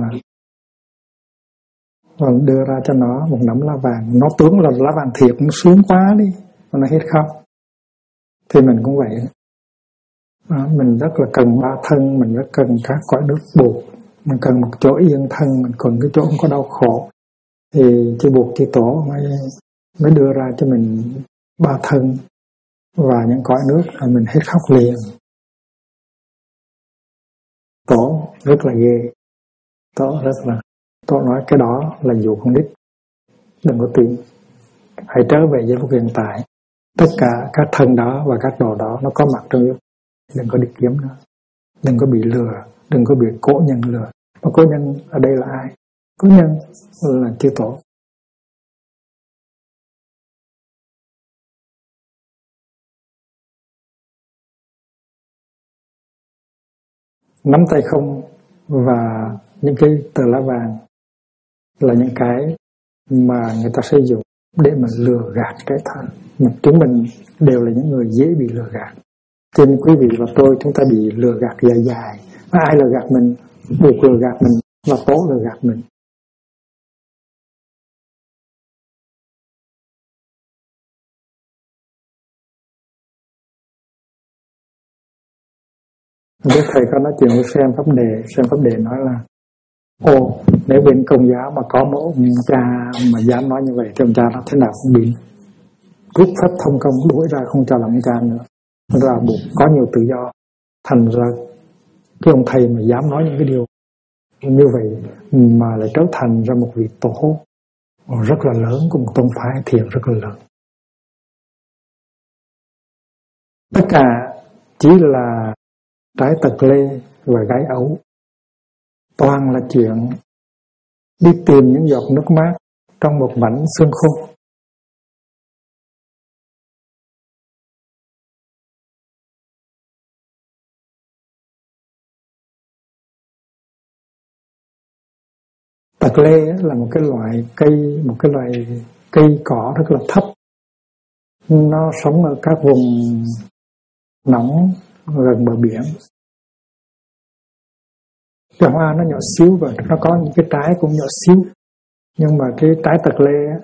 đưa ra cho nó một nắm lá vàng. Nó tưởng là lá vàng thiệt, nó xuống quá đi và nó hết khóc. Thì mình cũng vậy. Mình rất là cần ba thân, mình rất cần các cõi nước buộc, mình cần một chỗ yên thân, mình cần cái chỗ không có đau khổ. Thì chư Buộc chư Tổ mới đưa ra cho mình ba thân và những cõi nước là mình hết khóc liền. Tổ rất là ghê. Tổ nói cái đó là dụ con nít. Đừng có tin. Hãy trở về với lúc hiện tại. Tất cả các thân đó và các đồ đó nó có mặt trong yêu. Đừng có đi kiếm nữa. Đừng có bị lừa. Đừng có bị cố nhân lừa. Mà cố nhân ở đây là ai? Cố nhân là chư Tổ. Nắm tay không và những cái tờ lá vàng là những cái mà người ta sử dụng để mà lừa gạt cái thân. Chúng mình đều là những người dễ bị lừa gạt. Cho nên quý vị và tôi, chúng ta bị lừa gạt dài. Ai lừa gạt mình? Buộc lừa gạt mình và Tổ lừa gạt mình. Đức thầy có nói chuyện với xem pháp đề nói là nếu bên Công giáo mà có một ông cha mà dám nói như vậy thì ông cha nó thế nào cũng bị rút phép thông công đuổi ra không cho làm ông cha nữa. Nó là buộc có nhiều tự do. Thành ra cái ông thầy mà dám nói những cái điều như vậy mà lại trở thành ra một vị tổ rất là lớn của một tôn phái thiền rất là lớn. Tất cả chỉ là trái tật lê và gái ấu. Toàn là chuyện đi tìm những giọt nước mát trong một mảnh xương khô. Tật lê là một cái loại cây cỏ rất là thấp. Nó sống ở các vùng nóng gần bờ biển. Cái hoa nó nhỏ xíu và nó có những cái trái cũng nhỏ xíu. Nhưng mà cái trái tật lê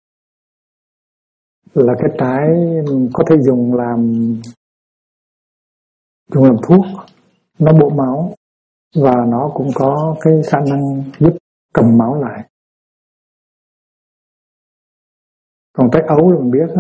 là cái trái có thể dùng làm thuốc. Nó bổ máu và nó cũng có cái khả năng giúp cầm máu lại. Còn trái ấu thì mình biết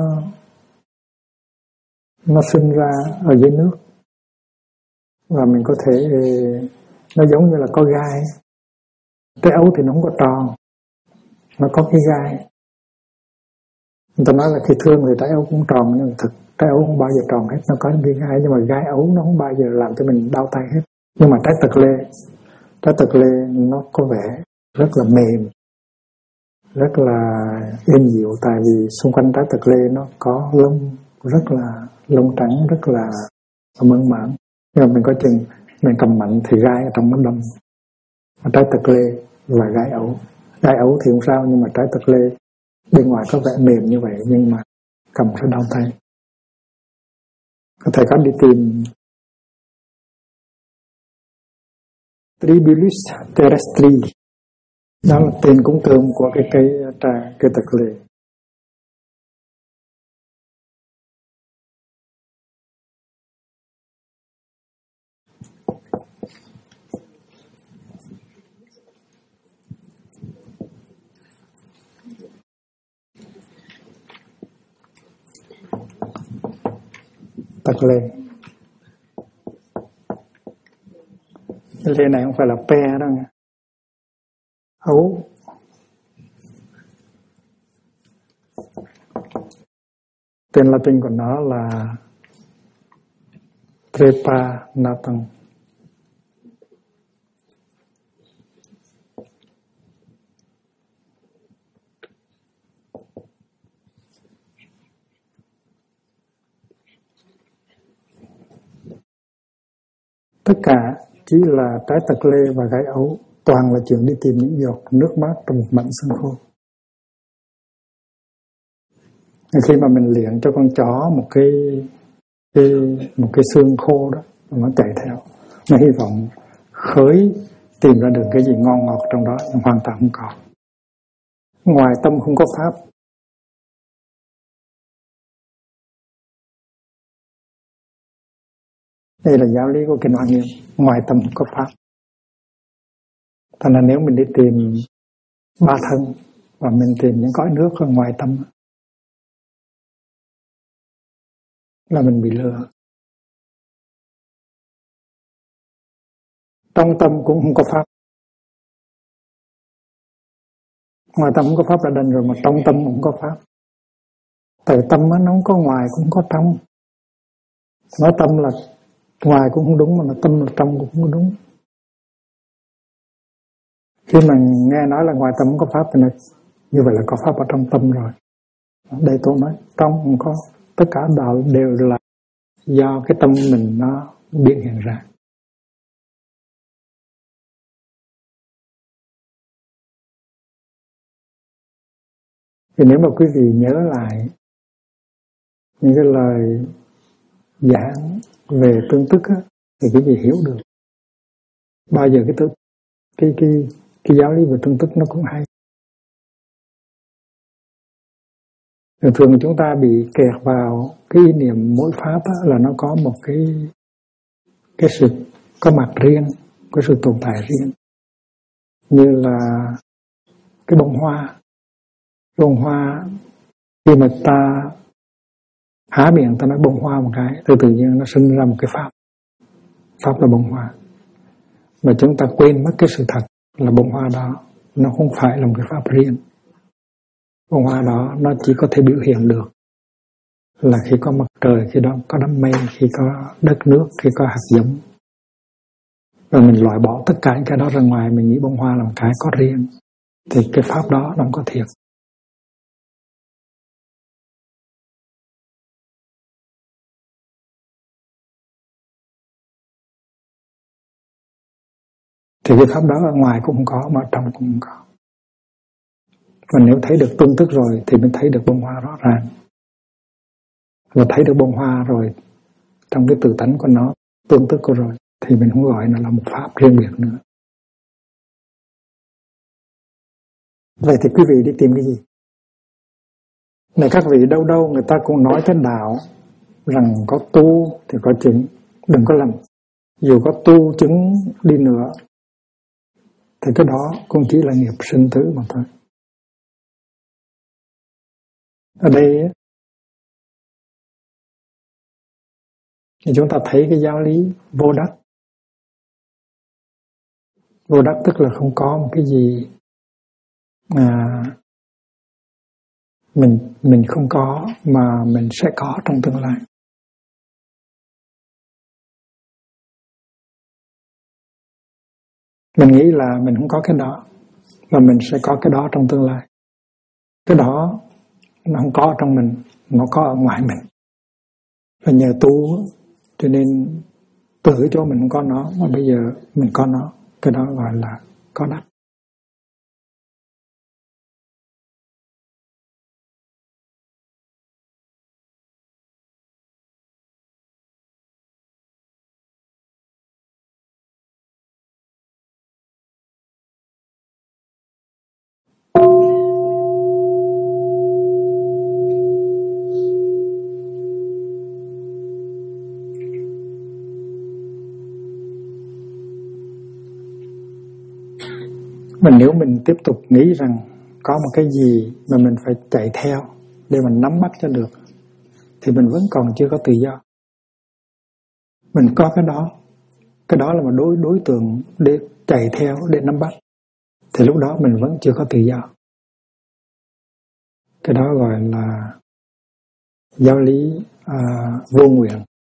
nó sinh ra ở dưới nước và mình có thể nó giống như là có gai. Trái ấu thì nó không có tròn, nó có cái gai. Người ta nói là khi thương thì trái ấu cũng tròn, nhưng thực trái ấu không bao giờ tròn hết, nó có cái gai, nhưng mà gai ấu nó không bao giờ làm cho mình đau tay hết. Nhưng mà trái tật lê nó có vẻ rất là mềm, rất là êm dịu, tại vì xung quanh trái tật lê nó có lông rất là lông trắng, rất là mơn mởn. Nhưng mà mình có chừng mình cầm mạnh thì gai ở trong nó đâm. Trái tật lê và gai ấu thì không sao, nhưng mà trái tật lê bên ngoài có vẻ mềm như vậy nhưng mà cầm sẽ đau tay. Có thể có đi tìm Tribulus terrestri, đó là tên cúng thơm của cái cây tật lê. Tật lê. Cái lê này không phải là pe đâu nha. Ấu. Tên Latin của nó là Trepanatum. Tất cả chỉ là trái tật lê và gai ấu, toàn là chuyện đi tìm những giọt nước mắt trong một mảnh sân khô. Khi mà mình luyện cho con chó một cái xương khô đó, nó chạy theo, nó hy vọng khới tìm ra được cái gì ngon ngọt trong đó, nhưng hoàn toàn không có. Ngoài tâm không có pháp. Đây là giáo lý của Kinh Hoa Nghiêm, ngoài tâm không có pháp. Thành ra nếu mình đi tìm ba thân và mình tìm những cõi nước ở ngoài tâm là mình bị lừa. Trong tâm cũng không có pháp. Ngoài tâm không có pháp là đành rồi, mà trong tâm cũng không có pháp. Tại tâm nó không có ngoài cũng không có trong. Nói tâm là ngoài cũng không đúng, mà là tâm là trong cũng không đúng. Khi mà nghe nói là ngoài tâm không có pháp thì như vậy là có pháp ở trong tâm rồi. Đây tôi nói trong không có, tất cả đạo đều là do cái tâm mình nó biểu hiện ra. Thì nếu mà quý vị nhớ lại những cái lời giảng về tương tức á, thì quý vị hiểu được bao giờ cái giáo lý về tương tức nó cũng hay. Thường chúng ta bị kẹt vào cái ý niệm mỗi pháp á, là nó có một cái sự có mặt riêng, có sự tồn tại riêng. Như là cái bông hoa. Bông hoa khi mà ta há miệng ta nói bông hoa một cái, thì tự nhiên nó sinh ra một cái pháp. Pháp là bông hoa. Mà chúng ta quên mất cái sự thật là bông hoa đó nó không phải là một cái pháp riêng. Bông hoa đó nó chỉ có thể biểu hiện được là khi có mặt trời, khi đó có đám mây, khi có đất nước, khi có hạt giống. Rồi mình loại bỏ tất cả những cái đó ra ngoài, mình nghĩ bông hoa là một cái có riêng, thì cái pháp đó nó không có thiệt. Thì cái pháp đó ở ngoài cũng không có, mà trong cũng không có. Và nếu thấy được tương tức rồi thì mình thấy được bông hoa rõ ràng. Và thấy được bông hoa rồi, trong cái tự tánh của nó, tương tức của rồi, thì mình không gọi nó là một pháp riêng biệt nữa. Vậy thì quý vị đi tìm cái gì? Này các vị, đâu đâu người ta cũng nói tới đạo, rằng có tu thì có chứng. Đừng có lầm. Dù có tu chứng đi nữa thì cái đó cũng chỉ là nghiệp sinh tử mà thôi. Ở đây thì chúng ta thấy cái giáo lý vô đắc. Vô đắc tức là không có một cái gì mình không có mà mình sẽ có trong tương lai. Mình nghĩ là mình không có cái đó và mình sẽ có cái đó trong tương lai. Cái đó nó không có ở trong mình, nó có ở ngoài mình. Và nhờ tu cho nên từ cái chỗ mình không có nó, mà bây giờ mình có nó, cái đó gọi là có đắc. Mà nếu mình tiếp tục nghĩ rằng có một cái gì mà mình phải chạy theo để mình nắm bắt cho được, thì mình vẫn còn chưa có tự do. Mình có cái đó là một đối tượng để chạy theo, để nắm bắt, thì lúc đó mình vẫn chưa có tự do. Cái đó gọi là giáo lý vô nguyện.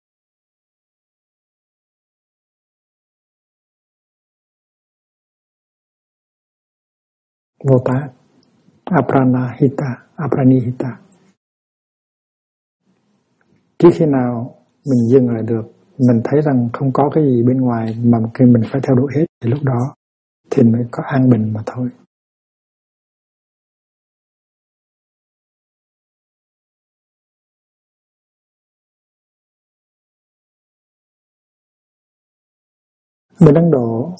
Vô tác, apranihita. Chỉ khi nào mình dừng lại được, mình thấy rằng không có cái gì bên ngoài mà khi mình phải theo đuổi hết, thì lúc đó thì mới có an bình mà thôi. Bên Ấn Độ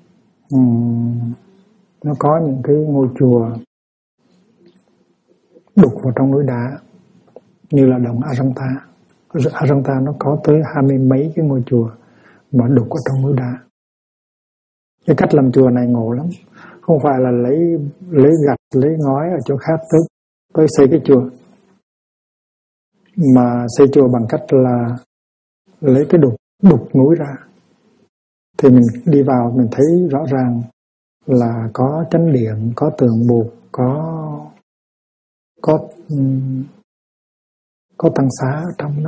nó có những cái ngôi chùa đục vào trong núi đá, như là đồng Ajanta. Ajanta nó có tới 20 mấy cái ngôi chùa mà đục ở trong núi đá. Cái cách làm chùa này ngộ lắm, không phải là lấy gạch, lấy ngói ở chỗ khác tới xây cái chùa, mà xây chùa bằng cách là lấy cái đục núi ra. Thì mình đi vào mình thấy rõ ràng là có chánh điện, có tượng Bụt, có tăng xá ở trong đó.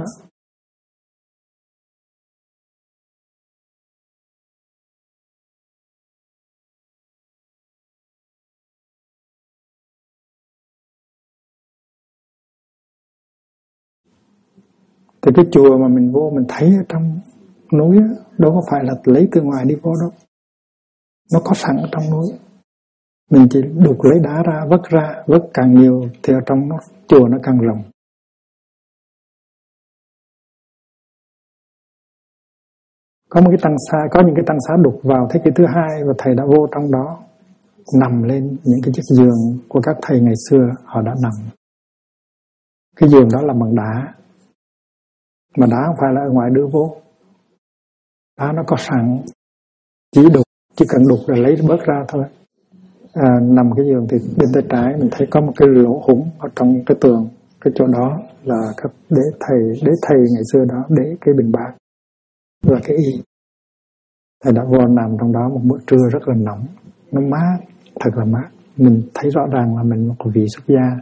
Thì cái chùa mà mình vô mình thấy ở trong núi đó, đâu có phải là lấy từ ngoài đi vô đâu, nó có sẵn ở trong núi. Mình chỉ đục lấy đá ra, vất càng nhiều thì ở trong nó chùa nó càng rộng. Có những cái tăng xá đục vào thế kỷ thứ 2 và thầy đã vô trong đó, nằm lên những cái chiếc giường của các thầy ngày xưa họ đã nằm. Cái giường đó là bằng đá, mà đá không phải là ở ngoài đưa vô, đá nó có sẵn, chỉ cần đục rồi lấy bớt ra thôi. Nằm cái giường thì bên tay trái mình thấy có một cái lỗ hổng ở trong cái tường, cái chỗ đó là các đế thầy ngày xưa đó để cái bình bát và cái y. Thầy đã vô nằm trong đó một bữa trưa rất là nóng, nó mát, thật là mát. Mình thấy rõ ràng là mình một vị xuất gia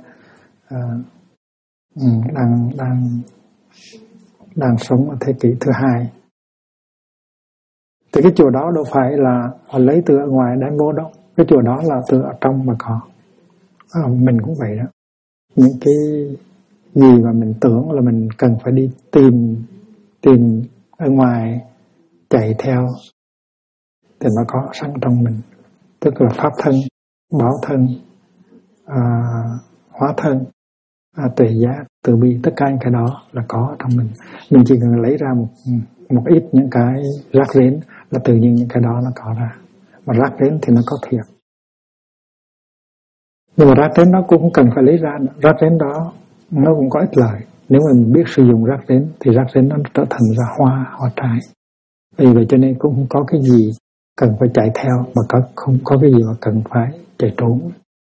đang sống ở thế kỷ thứ 2. Thì cái chùa đó đâu phải là họ lấy từ ở ngoài đem vô đâu, cái chùa đó là từ ở trong mà có. Mình cũng vậy đó. Những cái gì mà mình tưởng là mình cần phải đi tìm ở ngoài, chạy theo, thì nó có sẵn trong mình. Tức là pháp thân, bảo thân, hóa thân, tuệ giác, từ bi, tất cả những cái đó là có trong mình. Mình chỉ cần lấy ra một ít những cái rác rến là tự nhiên những cái đó nó có ra. Mà rác rến thì nó có thiệt. Nhưng mà rác rến đó cũng không cần phải lấy ra. Rác rến đó nó cũng có ích lợi. Nếu mà mình biết sử dụng rác rến thì rác rến nó trở thành ra hoa trái. Vì vậy cho nên cũng không có cái gì cần phải chạy theo, mà không có cái gì mà cần phải chạy trốn.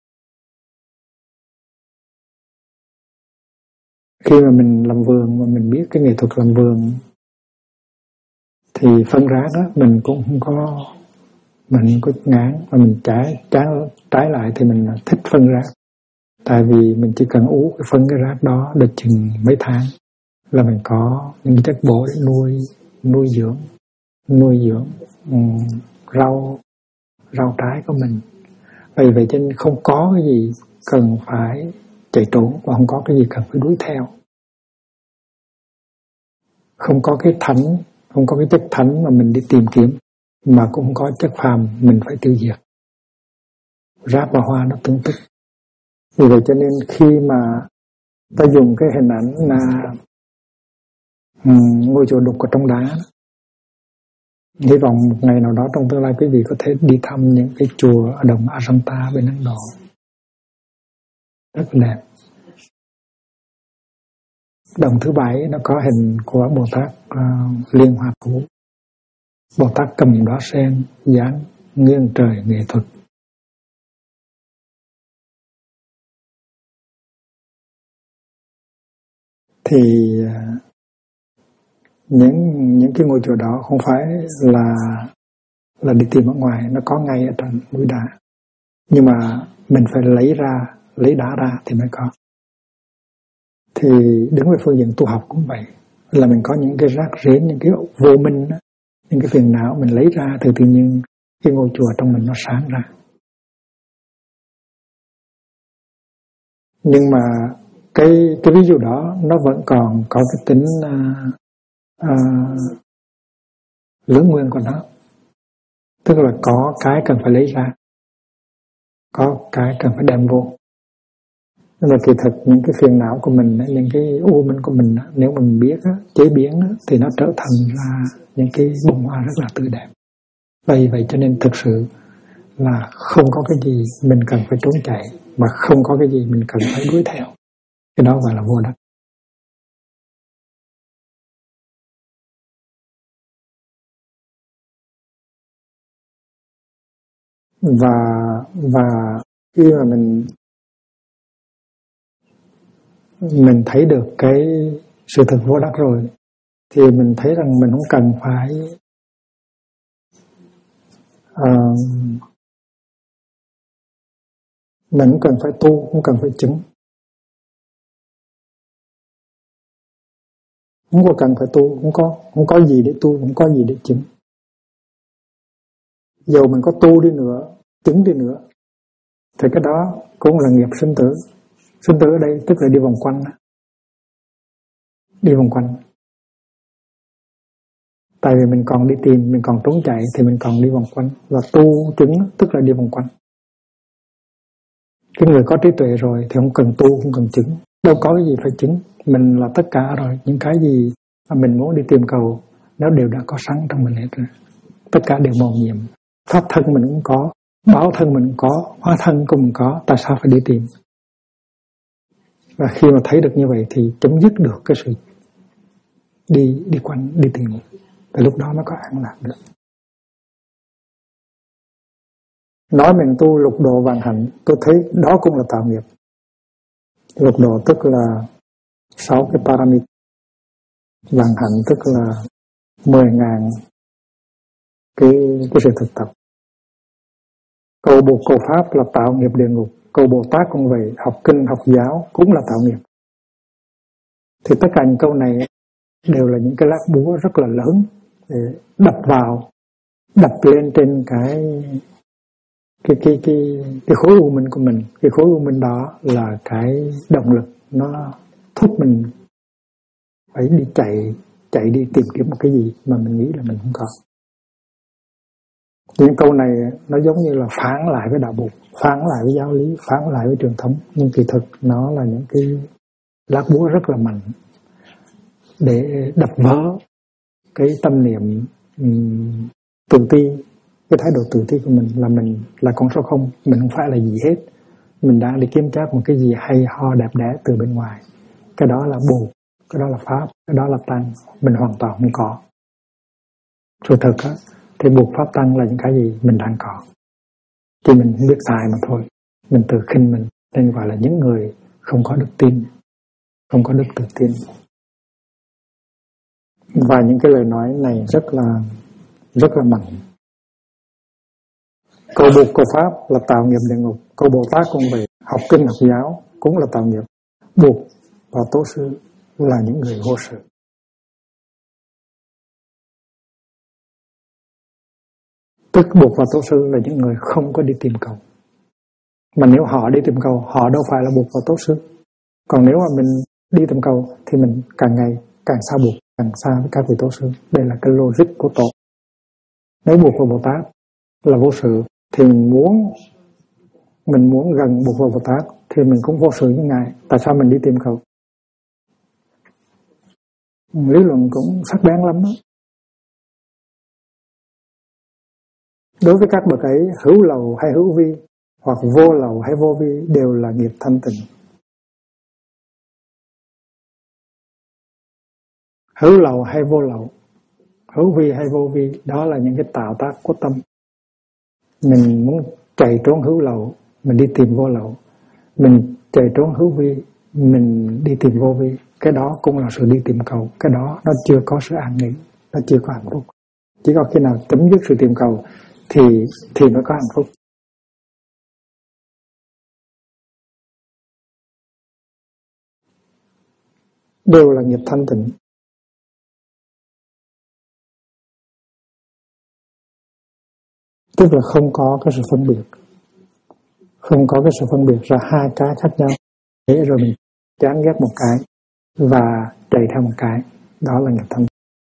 Khi mà mình làm vườn mà mình biết cái nghệ thuật làm vườn thì phân rác đó mình cũng không có ngán, mà mình trái lại thì mình thích phân rác. Tại vì mình chỉ cần phân cái rác đó được chừng mấy tháng là mình có những chất bổ để nuôi dưỡng rau trái của mình. Vậy cho nên không có cái gì cần phải chạy trốn và không có cái gì cần phải đuổi theo. Không có cái thánh, không có cái chất thánh mà mình đi tìm kiếm, mà cũng không có chất phàm mình phải tiêu diệt. Rác và hoa nó tương tức. Vì vậy cho nên khi mà ta dùng cái hình ảnh là ngôi chùa đục ở trong đá, hy vọng một ngày nào đó trong tương lai quý vị có thể đi thăm những cái chùa ở đồng Ajanta bên Ấn Độ, rất là đẹp. Đồng thứ 7 nó có hình của Bồ Tát Liên Hoa Thủ, Bồ Tát cầm đóa sen dáng nghiêng trời nghệ thuật. Thì những cái ngôi chùa đó không phải là đi tìm ở ngoài, nó có ngay ở trên núi đá, nhưng mà mình phải lấy đá ra thì mới có. Thì đứng về phương diện tu học cũng vậy, là mình có những cái rác rến, những cái vô minh đó, những cái phiền não mình lấy ra từ tự nhiên cái ngôi chùa trong mình nó sáng ra. Nhưng mà cái ví dụ đó nó vẫn còn có cái tính lưỡng nguyên của nó, tức là có cái cần phải lấy ra, có cái cần phải đem vô. Nhưng mà kỳ thực những cái phiền não của mình, những cái u minh của mình, nếu mình biết chế biến thì nó trở thành ra những cái bông hoa rất là tươi đẹp. Vậy cho nên thực sự là không có cái gì mình cần phải trốn chạy, mà không có cái gì mình cần phải đuổi theo. Cái đó gọi là vô đắc. Và khi mà mình thấy được cái sự thật vô đắc rồi, thì mình thấy rằng mình không cần phải mình không cần phải tu, không cần phải chứng, không có cần phải tu, không có gì để tu, không có gì để chứng. Dù mình có tu đi nữa, chứng đi nữa, thì cái đó cũng là nghiệp sinh tử. Sinh tử ở đây tức là đi vòng quanh, đi vòng quanh. Tại vì mình còn đi tìm, mình còn trốn chạy thì mình còn đi vòng quanh. Và tu chứng tức là đi vòng quanh. Cái người có trí tuệ rồi thì không cần tu, không cần chứng. Đâu có cái gì phải chứng. Mình là tất cả rồi. Những cái gì mà mình muốn đi tìm cầu, nó đều đã có sẵn trong mình hết rồi. Tất cả đều mầu nhiệm. Pháp thân mình cũng có, báo thân mình cũng có, hóa thân cũng có. Tại sao phải đi tìm? Và khi mà thấy được như vậy thì chấm dứt được cái sự đi quanh, đi tìm. Và lúc đó mới có an lạc được. Nói mình tu lục độ vạn hạnh, tôi thấy đó cũng là tạo nghiệp. Lục độ tức là 6 cái paramit. Vạn hạnh tức là 10.000 cái sự thực tập. Cầu Bụt cầu Pháp là tạo nghiệp địa ngục. Cầu Bồ Tát cũng vậy, học kinh, học giáo cũng là tạo nghiệp. Thì tất cả những câu này đều là những cái lát búa rất là lớn để đập lên trên cái khối u minh của mình. Cái khối u minh đó là cái động lực nó thúc mình phải đi chạy đi tìm kiếm một cái gì mà mình nghĩ là mình không có. Những câu này nó giống như là phán lại với đạo Bụt, phán lại với giáo lý, phán lại với truyền thống, nhưng kỳ thực nó là những cái lát búa rất là mạnh để đập vỡ cái tâm niệm tự ti, cái thái độ tự ti của mình là con số không, mình không phải là gì hết, mình đang đi kiếm chắc một cái gì hay ho đẹp đẽ từ bên ngoài. Cái đó là Bụt, cái đó là Pháp, cái đó là Tăng, mình hoàn toàn không có. Sự thật á, thì Bụt, Pháp, Tăng là những cái gì mình đang có, chỉ mình không biết xài mà thôi. Mình tự khinh mình nên gọi là những người không có đức tin, không có đức tự tin. Và những cái lời nói này rất là mạnh. Cầu Bụt cầu Pháp là tạo nghiệp địa ngục, cầu Bồ Tát cũng vậy, học kinh học giáo cũng là tạo nghiệp. Bụt và Tổ sư là những người vô sự. Tức Bụt và Tổ sư là những người không có đi tìm cầu. Mà nếu họ đi tìm cầu, họ đâu phải là buộc vào tốt xứ. Còn nếu mà mình đi tìm cầu thì mình càng ngày càng xa buộc, càng xa với các vị tổ sư. Đây là cái logic của tổ. Nếu buộc vào Bồ Tát là vô sự, thì mình muốn gần buộc vào Bồ Tát thì mình cũng vô sự với Ngài. Tại sao mình đi tìm cầu? Lý luận cũng sắc bén lắm đó. Đối với các bậc ấy, hữu lậu hay hữu vi, hoặc vô lậu hay vô vi đều là nghiệp thanh tịnh. Hữu lậu hay vô lậu, hữu vi hay vô vi, đó là những cái tạo tác của tâm. Mình muốn chạy trốn hữu lậu, mình đi tìm vô lậu. Mình chạy trốn hữu vi, mình đi tìm vô vi. Cái đó cũng là sự đi tìm cầu. Cái đó nó chưa có sự an nghỉ, nó chưa có hạnh phúc. Chỉ có khi nào chấm dứt sự tìm cầu thì mới có hạnh phúc. Đều là nghiệp thanh tịnh. Tức là không có cái sự phân biệt. Không có cái sự phân biệt ra hai cái khác nhau. Thế rồi mình chán ghét một cái và chạy theo một cái. Đó là nghiệp thanh.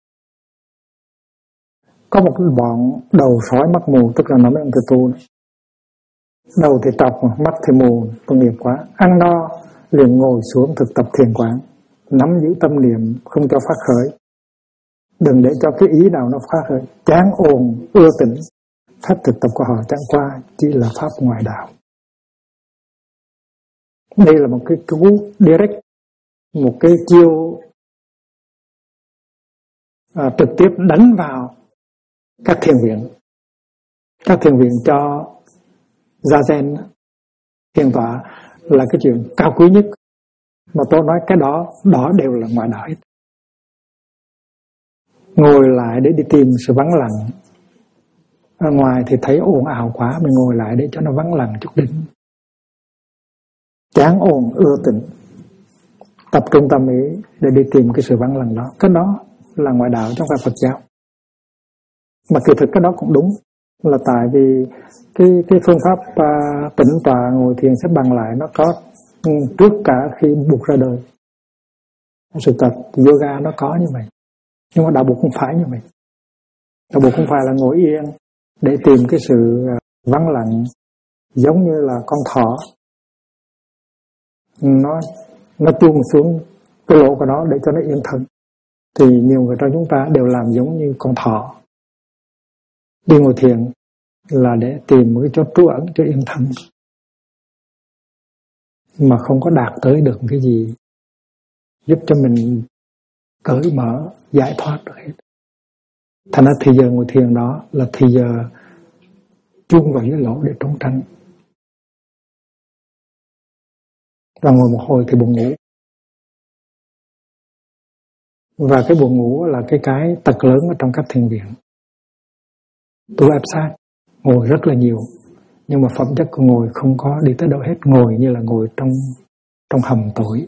Có một cái bọn đầu sói mắt mù, tức là nói mấy ông thầy tu này. Đầu thì trọc, mắt thì mù, tội nghiệp quá. Ăn no liền ngồi xuống thực tập thiền quán, nắm giữ tâm niệm không cho phát khởi. Đừng để cho cái ý nào nó phát khởi. Chán ồn, ưa tỉnh. Pháp thực tập của họ chẳng qua chỉ là pháp ngoại đạo. Đây là một cái cú direct, một cái chiêu trực tiếp đánh vào các thiền viện. Các thiền viện cho Zazen thiền tọa là cái chuyện cao quý nhất. Mà tôi nói cái đó đều là ngoại đạo hết. Ngồi lại để đi tìm sự vắng lặng. Ở ngoài thì thấy ồn ào quá, mình ngồi lại để cho nó vắng lặng chút đỉnh. Chán ồn ưa tịnh, tập trung tâm ý để đi tìm cái sự vắng lặng đó. Cái đó là ngoại đạo trong Phật giáo. Mà kỳ thực cái đó cũng đúng, là tại vì cái phương pháp tĩnh tọa ngồi thiền xếp bằng lại nó có trước cả khi buộc ra đời. Sự thật yoga nó có như vậy, nhưng mà đạo buộc không phải như vậy. Đạo buộc không phải là ngồi yên để tìm cái sự vắng lặng, giống như là con thỏ nó chuông xuống cái lỗ của nó để cho nó yên thân. Thì nhiều người trong chúng ta đều làm giống như con thỏ, đi ngồi thiền là để tìm một cái chỗ trú ẩn cho yên thân, mà không có đạt tới được cái gì giúp cho mình cởi mở, giải thoát được hết. Thành ra thì giờ ngồi thiền đó là thì giờ chuông vào dưới lỗ để trốn tránh. Và ngồi một hồi thì buồn ngủ. Và cái buồn ngủ là cái tật lớn ở trong các thiền viện. Tôi ép sát, ngồi rất là nhiều, nhưng mà phẩm chất của ngồi không có đi tới đâu hết. Ngồi như là ngồi trong hầm tối.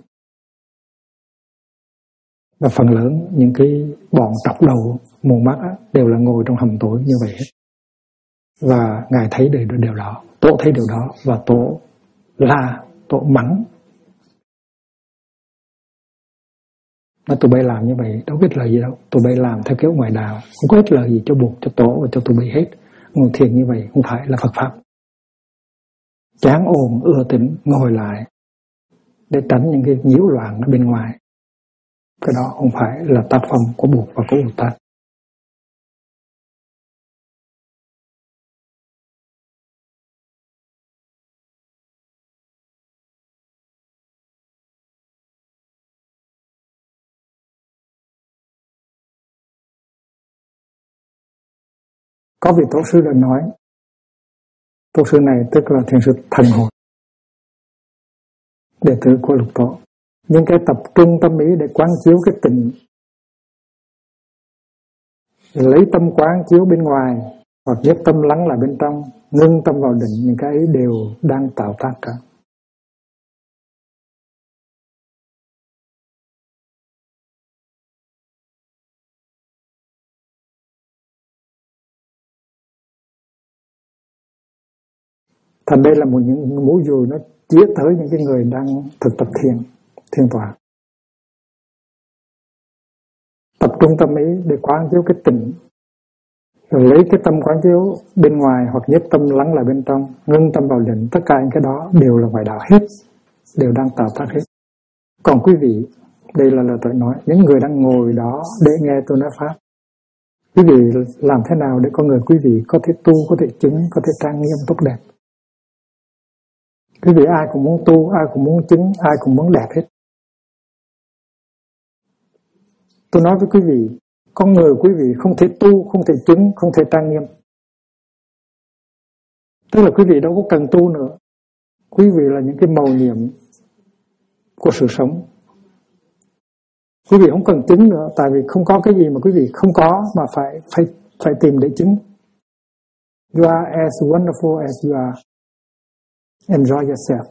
Và phần lớn những cái bọn trọc đầu mù mắt đều là ngồi trong hầm tối như vậy hết. Và Ngài thấy điều đó, Tổ thấy điều đó, và Tổ mắng. Nói tụi bay làm như vậy đâu có ích lợi gì đâu. Tụi bay làm theo kiểu ngoại đạo, không có ích lợi gì cho buộc, cho Tổ và cho tụi bay hết. Ngồi thiền như vậy không phải là Phật Pháp. Chán ồn, ưa tĩnh, ngồi lại để tránh những cái nhiễu loạn ở bên ngoài. Cái đó không phải là tác phong của buộc và của Bồ Tát. Có vị tổ sư đã nói, tổ sư này tức là thiền sư Thần Hội, đệ tử của Lục Tổ. Những cái tập trung tâm ý để quán chiếu cái tình, lấy tâm quán chiếu bên ngoài hoặc nhất tâm lắng lại bên trong, ngưng tâm vào định, những cái ấy đều đang tạo tác cả. Thành đây là những mũi dùi nó chĩa tới những cái người đang thực tập thiền tọa. Tập trung tâm ý để quán chiếu cái tình, rồi lấy cái tâm quán chiếu bên ngoài hoặc nhất tâm lắng lại bên trong, ngưng tâm vào định. Tất cả những cái đó đều là ngoại đạo hết, đều đang tạo tác hết. Còn quý vị, đây là lời tôi nói, những người đang ngồi đó để nghe tôi nói pháp, quý vị làm thế nào để con người quý vị có thể tu, có thể chứng, có thể trang nghiêm tốt đẹp. Quý vị ai cũng muốn tu, ai cũng muốn chứng, ai cũng muốn đẹp hết. Tôi nói với quý vị, con người quý vị không thể tu, không thể chứng, không thể trang nghiêm. Tức là quý vị đâu có cần tu nữa. Quý vị là những cái mầu nhiệm của sự sống. Quý vị không cần chứng nữa, tại vì không có cái gì mà quý vị không có mà phải tìm để chứng. You are as wonderful as you are. Enjoy yourself.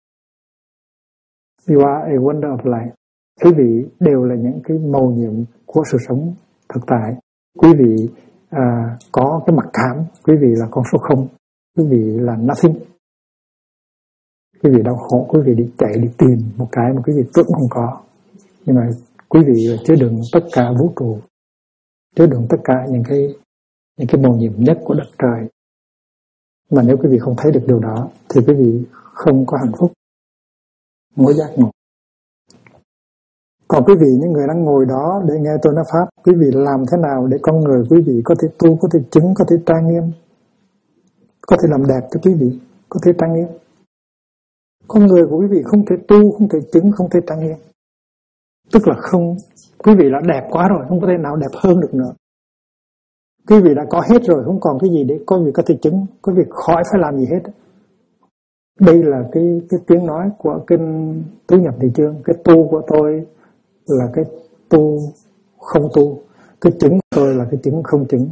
You are a wonder of life. Quý vị đều là những cái mầu nhiệm của sự sống thực tại. Quý vị có cái mặc cảm, quý vị là con số 0, quý vị là nothing. Quý vị đau khổ, quý vị đi chạy đi tìm một cái mà quý vị tưởng không có. Nhưng mà quý vị là chứa đựng tất cả vũ trụ, chứa đựng tất cả những cái mầu nhiệm nhất của đất trời. Mà nếu quý vị không thấy được điều đó thì quý vị không có hạnh phúc, không có giác ngộ. Còn quý vị, những người đang ngồi đó để nghe tôi nói pháp, quý vị làm thế nào để con người quý vị có thể tu, có thể chứng, có thể trang nghiêm, có thể làm đẹp cho quý vị, có thể trang nghiêm. Con người của quý vị không thể tu, không thể chứng, không thể trang nghiêm. Tức là không, quý vị đã đẹp quá rồi, không có thể nào đẹp hơn được nữa. Quý vị đã có hết rồi, không còn cái gì để quý vị có thể chứng, quý vị khỏi phải làm gì hết. Đây là cái tiếng nói của kinh Tứ Nhập Thị Chương. Cái tu của tôi là cái tu không tu, cái chứng của tôi là cái chứng không chứng.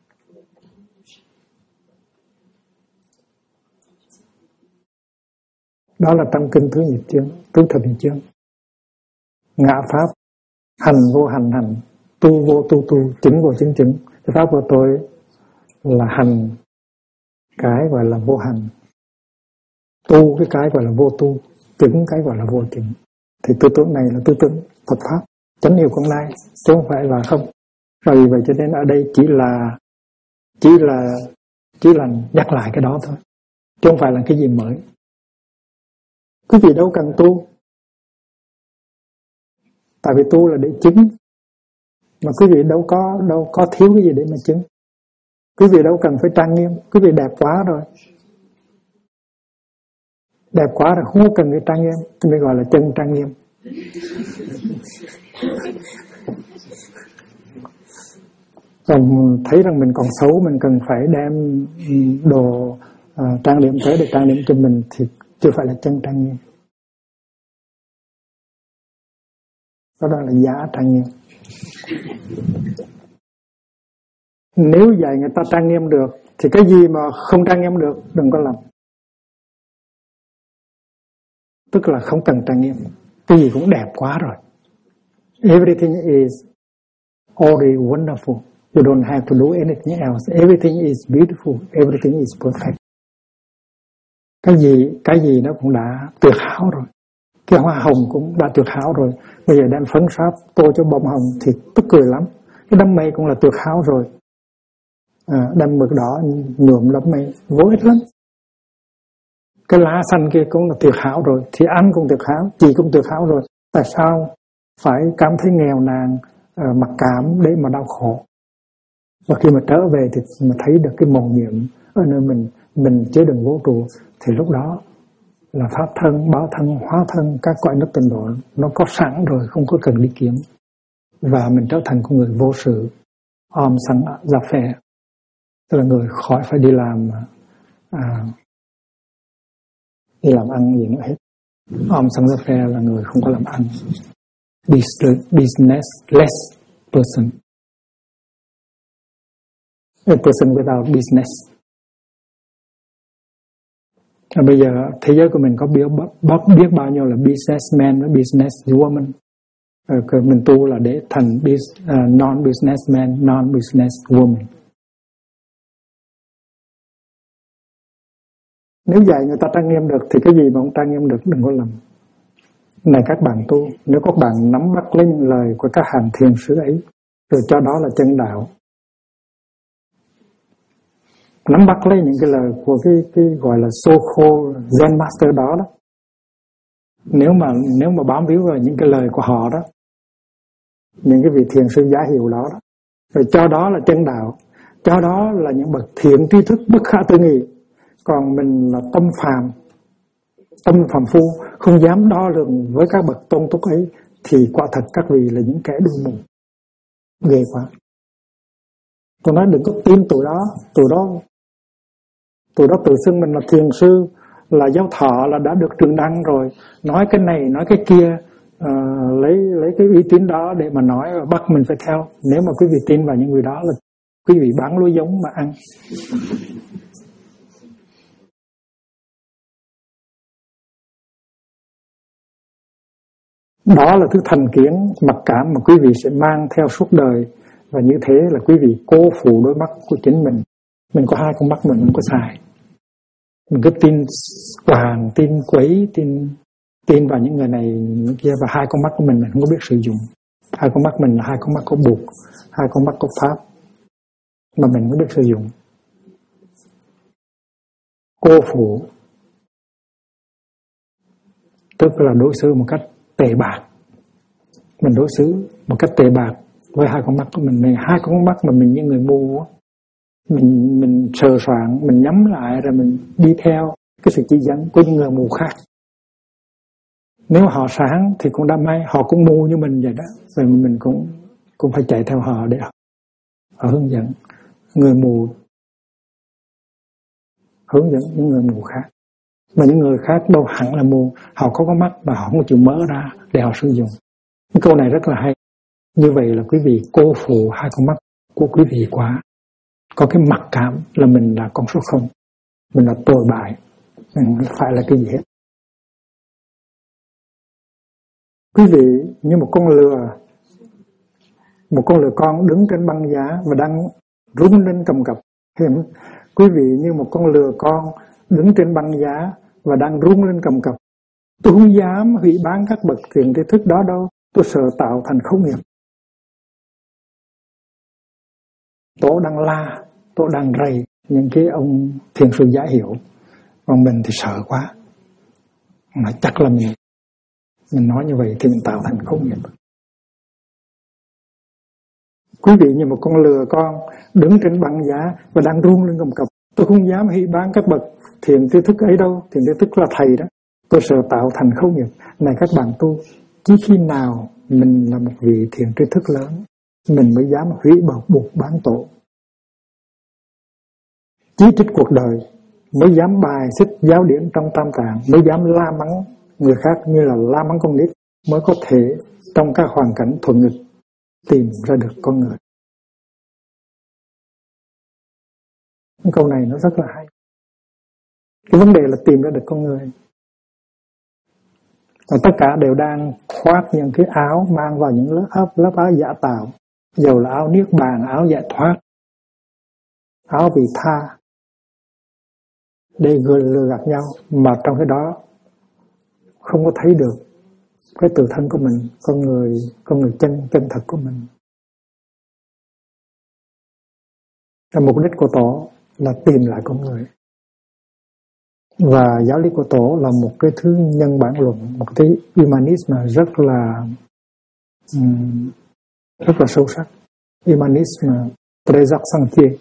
Đó là trong kinh Tứ Nhập Chương, Tứ Thập Nhị Chương. Ngã pháp, hành vô hành hành, tu vô tu tu, chứng vô chứng chứng. Cái pháp của tôi là hành cái gọi là vô hành, tu cái gọi là vô tu, chứng cái gọi là vô chứng. Thì tư tưởng này là tư tưởng Phật pháp, chánh hiệu con lai, chứ không phải là không. Và vì vậy cho nên ở đây chỉ là nhắc lại cái đó thôi, chứ không phải là cái gì mới. Quý vị đâu cần tu, tại vì tu là để chứng, mà quý vị đâu có thiếu cái gì để mà chứng. Quý vị đâu cần phải trang nghiêm, quý vị đẹp quá rồi. Đẹp quá rồi, không có cần cái trang nghiêm, thì mới gọi là chân trang nghiêm. Còn thấy rằng mình còn xấu, mình cần phải đem đồ trang điểm tới để trang điểm cho mình thì chưa phải là chân trang nghiêm. Đó là giả trang nghiêm. Nếu dạy người ta trang nghiêm được thì cái gì mà không trang nghiêm được đừng có làm. Tức là không cần trang nghiêm, cái gì cũng đẹp quá rồi. Everything is already wonderful. You don't have to do anything else. Everything is beautiful. Everything is perfect. Cái gì nó cũng đã tuyệt hảo rồi. Cái hoa hồng cũng đã tuyệt hảo rồi. Bây giờ đem phấn sáp tô cho bông hồng thì tức cười lắm. Cái đám mây cũng là tuyệt hảo rồi. Đem mực đỏ nhuộm đám mây vô ích lắm. Cái lá xanh kia cũng là tuyệt hảo rồi, thì ăn cũng tuyệt hảo, chị cũng tuyệt hảo rồi. Tại sao phải cảm thấy nghèo nàn, mặc cảm để mà đau khổ? Và khi mà trở về thì mà thấy được cái mầu nhiệm ở nơi mình chứa đựng vũ trụ, thì lúc đó là pháp thân, báo thân, hóa thân, các cõi nước tịnh độ nó có sẵn rồi, không có cần đi kiếm. Và mình trở thành con người vô sự, om sẵn ra phè, tức là người khỏi phải đi làm ăn gì nữa hết. Om sẵn ra phè là người không có làm ăn, businessless person, a person without business. Bây giờ thế giới của mình có biết bao nhiêu là businessman và businesswoman. Mình tu là để thành non-businessman, non-businesswoman. Nếu dạy người ta trang nghiêm được thì cái gì mà không trang nghiêm được đừng có lầm. Này các bạn tu, nếu các bạn nắm bắt lấy những lời của các hàng thiền sư ấy, rồi cho đó là chân đạo. Nắm bắt lấy những cái lời của cái gọi là so-called Zen Master đó. Nếu mà bám víu vào những cái lời của họ đó, những cái vị thiền sư giá hiệu đó, rồi cho đó là chân đạo, cho đó là những bậc thiện tri thức bất khả tư nghị. Còn mình là tâm phàm phu, không dám đo lường với các bậc tôn túc ấy, thì quả thật các vị là những kẻ đuôi mù. Ghê quá. Tôi nói đừng có tin tụi đó tự xưng mình là thiền sư, là giáo thọ, là đã được trường đăng rồi, nói cái này nói cái kia, lấy cái uy tín đó để mà nói và bắt mình phải theo. Nếu mà quý vị tin vào những người đó là quý vị bán lúa giống mà ăn. Đó là thứ thành kiến mặc cảm mà quý vị sẽ mang theo suốt đời. Và như thế là quý vị cô phụ đôi mắt của chính mình. Mình có hai con mắt mình không có xài. Mình cứ tin toàn, tin quấy, tin vào những người này những kia. Và hai con mắt của mình không có biết sử dụng. Hai con mắt mình là hai con mắt có Bụt, hai con mắt có Pháp, mà mình không biết sử dụng. Cô phụ, tức là đối xử một cách tệ bạc. Mình đối xử một cách tệ bạc với hai con mắt của mình. Hai con mắt mà mình như người mù, mình sờ soạn, mình nhắm lại rồi mình đi theo cái sự chỉ dẫn của những người mù khác. Nếu họ sáng thì cũng đã may, họ cũng mù như mình vậy đó, rồi mình cũng phải chạy theo họ để họ hướng dẫn. Người mù hướng dẫn những người mù khác, mà những người khác đâu hẳn là mù, họ có mắt mà họ không chịu mở ra để họ sử dụng. Cái câu này rất là hay. Như vậy là quý vị cô phụ hai con mắt của quý vị quá. Có cái mặc cảm là mình là con số 0, mình là tồi bại, mình không phải là cái gì hết. Quý vị như một con lừa con đứng trên băng giá và đang rung lên cầm cập. Quý vị như một con lừa con đứng trên băng giá và đang rung lên cầm cập. Tôi không dám hủy bán các bậc thiện tri thức đó đâu, tôi sợ tạo thành khẩu nghiệp. Tổ đang la, tổ đang rầy những cái ông thiền sư giả hiểu. Còn mình thì sợ quá, mà chắc là mình nói như vậy thì mình tạo thành khẩu nghiệp. Quý vị như một con lừa con đứng trên băng giá và đang run lên cầm cập. Tôi không dám hủy bán các bậc thiện tri thức ấy đâu, thiện tri thức là thầy đó. Tôi sợ tạo thành khẩu nghiệp. Này các bạn tu, chỉ khi nào mình là một vị thiện tri thức lớn, mình mới dám hủy buộc bán tổ, chỉ trích cuộc đời, mới dám bài xích giáo điển trong tam tạng, mới dám la mắng người khác như là la mắng con nít, mới có thể trong các hoàn cảnh thuận nghịch tìm ra được con người. Cái câu này nó rất là hay. Cái vấn đề là tìm ra được con người. Và tất cả đều đang khoác những cái áo, mang vào những lớp áo giả tạo, dầu là áo niết bàn, áo giải thoát, áo vị tha, để lừa gạt nhau, mà trong cái đó không có thấy được cái tự thân của mình, con người chân thật của mình. Và mục đích của tổ là tìm lại con người. Và giáo lý của tổ là một cái thứ nhân bản luận, một cái humanism rất là sâu sắc. Humanism présence,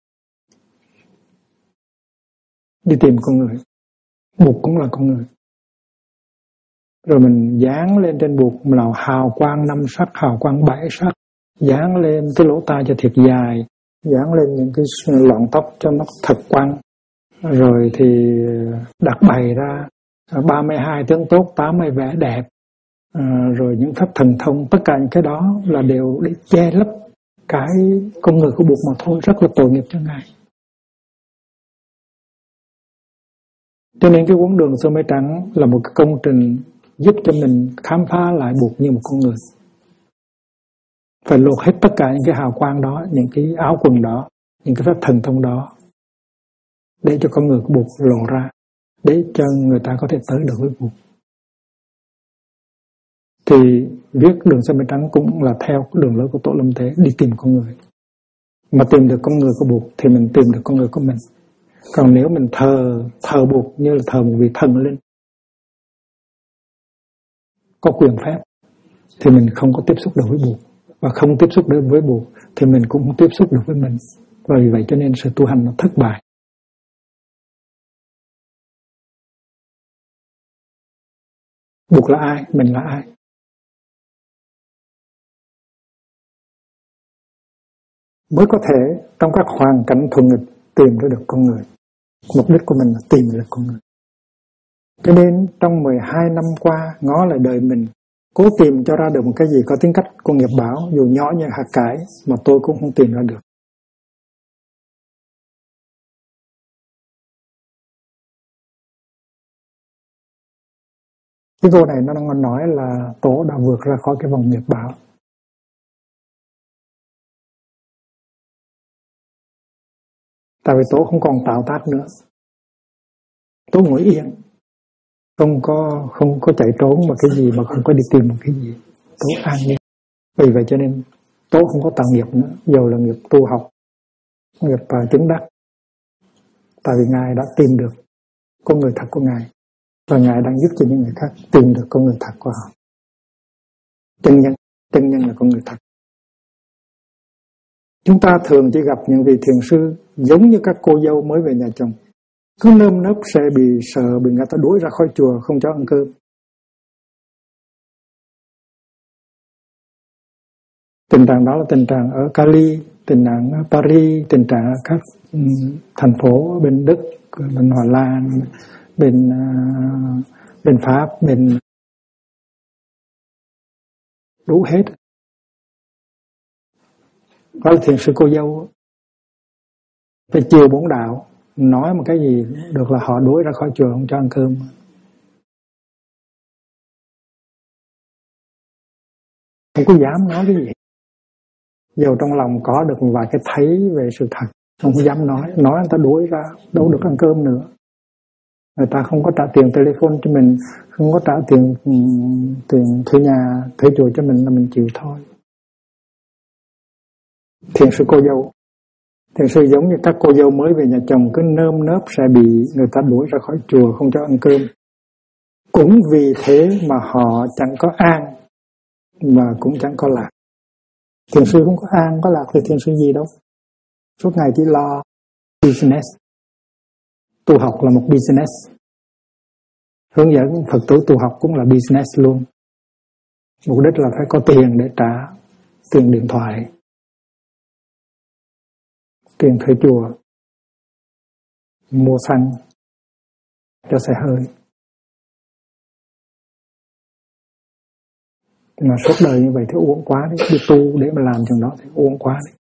đi tìm con người. Bụt cũng là con người. Rồi mình dán lên trên Bụt là hào quang 5 sắc, hào quang 7 sắc, dán lên cái lỗ tai cho thiệt dài, dán lên những cái lọn tóc cho nó thật quăng, rồi thì đặt bày ra 32 tướng tốt, 80 vẻ đẹp, rồi những pháp thần thông, tất cả những cái đó là đều để che lấp cái con người của Bụt mà thôi, rất là tội nghiệp cho Ngài. Cho nên cái cuốn Đường Xưa Mây Trắng là một cái công trình giúp cho mình khám phá lại Bụt như một con người. Phải lột hết tất cả những cái hào quang đó, những cái áo quần đó, những cái phép thần thông đó, để cho con người của Bụt lộ ra. để cho người ta có thể tới được với Bụt. Thì viết Đường Xanh Mây Trắng cũng là theo đường lối của Tổ Lâm Tế, đi tìm con người. Mà tìm được con người của Bụt thì mình tìm được con người của mình. Còn nếu mình thờ Bụt như là thờ một vị thần linh có quyền phép thì mình không có tiếp xúc được với Bụt, và không tiếp xúc được với Bụt thì mình cũng không tiếp xúc được với mình. Và vì vậy cho nên sự tu hành nó thất bại. Bụt là ai? Mình là ai? Mới có thể trong các hoàn cảnh thuận nghịch tìm ra được con người. Mục đích của mình là tìm được con người. Cho nên trong 12 năm qua ngó lại đời mình, cố tìm cho ra được một cái gì có tính cách của nghiệp báo, dù nhỏ như hạt cải mà tôi cũng không tìm ra được. Cái câu này nó đang nói là Tổ đã vượt ra khỏi cái vòng nghiệp báo. Tại vì Tổ không còn tạo tác nữa. Tổ ngồi yên, không có chạy trốn mà cái gì, mà không có đi tìm một cái gì. Tổ an nhiên. Vì vậy cho nên Tổ không có tạo nghiệp nữa, dù là nghiệp tu học, nghiệp chứng đắc. Tại vì Ngài đã tìm được con người thật của Ngài, và Ngài đang giúp cho những người khác tìm được con người thật của họ. Chân nhân là con người thật. Chúng ta thường chỉ gặp những vị thiền sư giống như các cô dâu mới về nhà chồng, cứ nơm nớp sẽ bị sợ bị người ta đuổi ra khỏi chùa không cho ăn cơm. Tình trạng đó là tình trạng ở Cali, tình trạng ở Paris, tình trạng ở các thành phố bên Đức, bên Hà Lan, bên Pháp, bên đủ hết. Đó là thiền sư cô dâu. Phải chiều bổn đạo, nói một cái gì được là họ đuổi ra khỏi chùa không cho ăn cơm. Không có dám nói cái gì. Dù trong lòng có được vài cái thấy về sự thật, không dám nói người ta đuổi ra, đâu được ăn cơm nữa. Người ta không có trả tiền telephone cho mình, không có trả tiền thuê nhà, thuê chùa cho mình là mình chịu thôi. Thiền sư cô dâu, thiền sư giống như các cô dâu mới về nhà chồng, cứ nơm nớp sẽ bị người ta đuổi ra khỏi chùa không cho ăn cơm. Cũng vì thế mà họ chẳng có an, mà cũng chẳng có lạc. Thiền sư không có an, có lạc thì thiền sư gì đâu. Suốt ngày chỉ lo business. Tu học là một business. Hướng dẫn Phật tử tu học cũng là business luôn. Mục đích là phải có tiền để trả tiền điện thoại, tiền thuê chùa, mua xăng cho xe hơi. Mà suốt đời như vậy thì uổng quá đấy. Đi tu để mà làm chừng đó thì uổng quá đấy.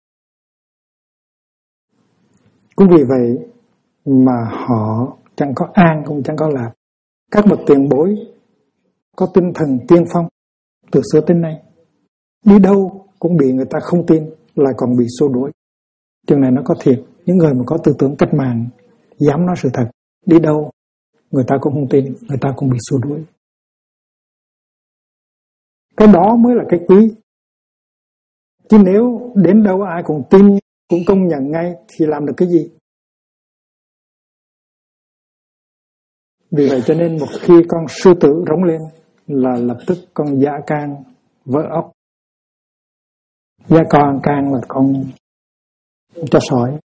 Cũng vì vậy mà họ chẳng có an cũng chẳng có lạc. Các bậc tiền bối có tinh thần tiên phong từ xưa tới nay, đi đâu cũng bị người ta không tin, lại còn bị xô đuổi. Chuyện này nó có thiệt. Những người mà có tư tưởng cách mạng, dám nói sự thật, đi đâu người ta cũng không tin, người ta cũng bị xô đuổi. Cái đó mới là cái quý. Chứ nếu đến đâu ai cũng tin, cũng công nhận ngay thì làm được cái gì? Vì vậy cho nên một khi con sư tử rống lên là lập tức con dã can vỡ ốc. Dã can là con chó sói.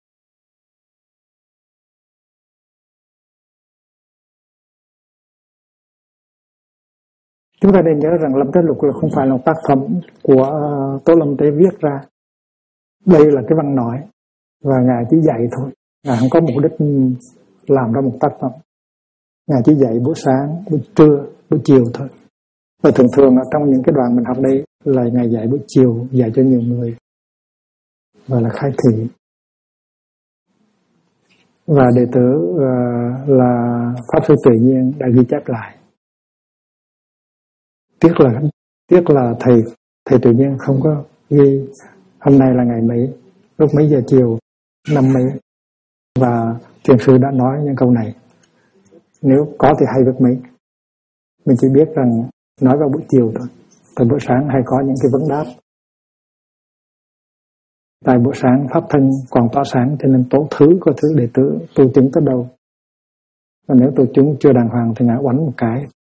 Chúng ta nên nhớ rằng Lâm Tế Lục là không phải là một tác phẩm của Tổ Lâm Tế viết ra. Đây là cái văn nói, và Ngài chỉ dạy thôi. Ngài không có mục đích làm ra một tác phẩm. Ngài chỉ dạy buổi sáng, buổi trưa, buổi chiều thôi. Và thường thường ở trong những cái đoạn mình học đây là Ngài dạy buổi chiều, dạy cho nhiều người. Và là khai thị. Và đệ tử là Pháp Sư Tự Nhiên đã ghi chép lại. Tiếc là thầy Tự Nhiên không có ghi hôm nay là ngày mấy, lúc mấy giờ chiều, năm mấy. Và thiền sư đã nói những câu này. Nếu có thì hay biết mấy. Mình chỉ biết rằng nói vào buổi chiều thôi. Tại buổi sáng hay có những cái vấn đáp. Tại buổi sáng pháp thân còn tỏa sáng, cho nên tổ thứ có thứ đệ tử tu chứng tới đâu. Và nếu tu chứng chưa đàng hoàng thì ngã oánh một cái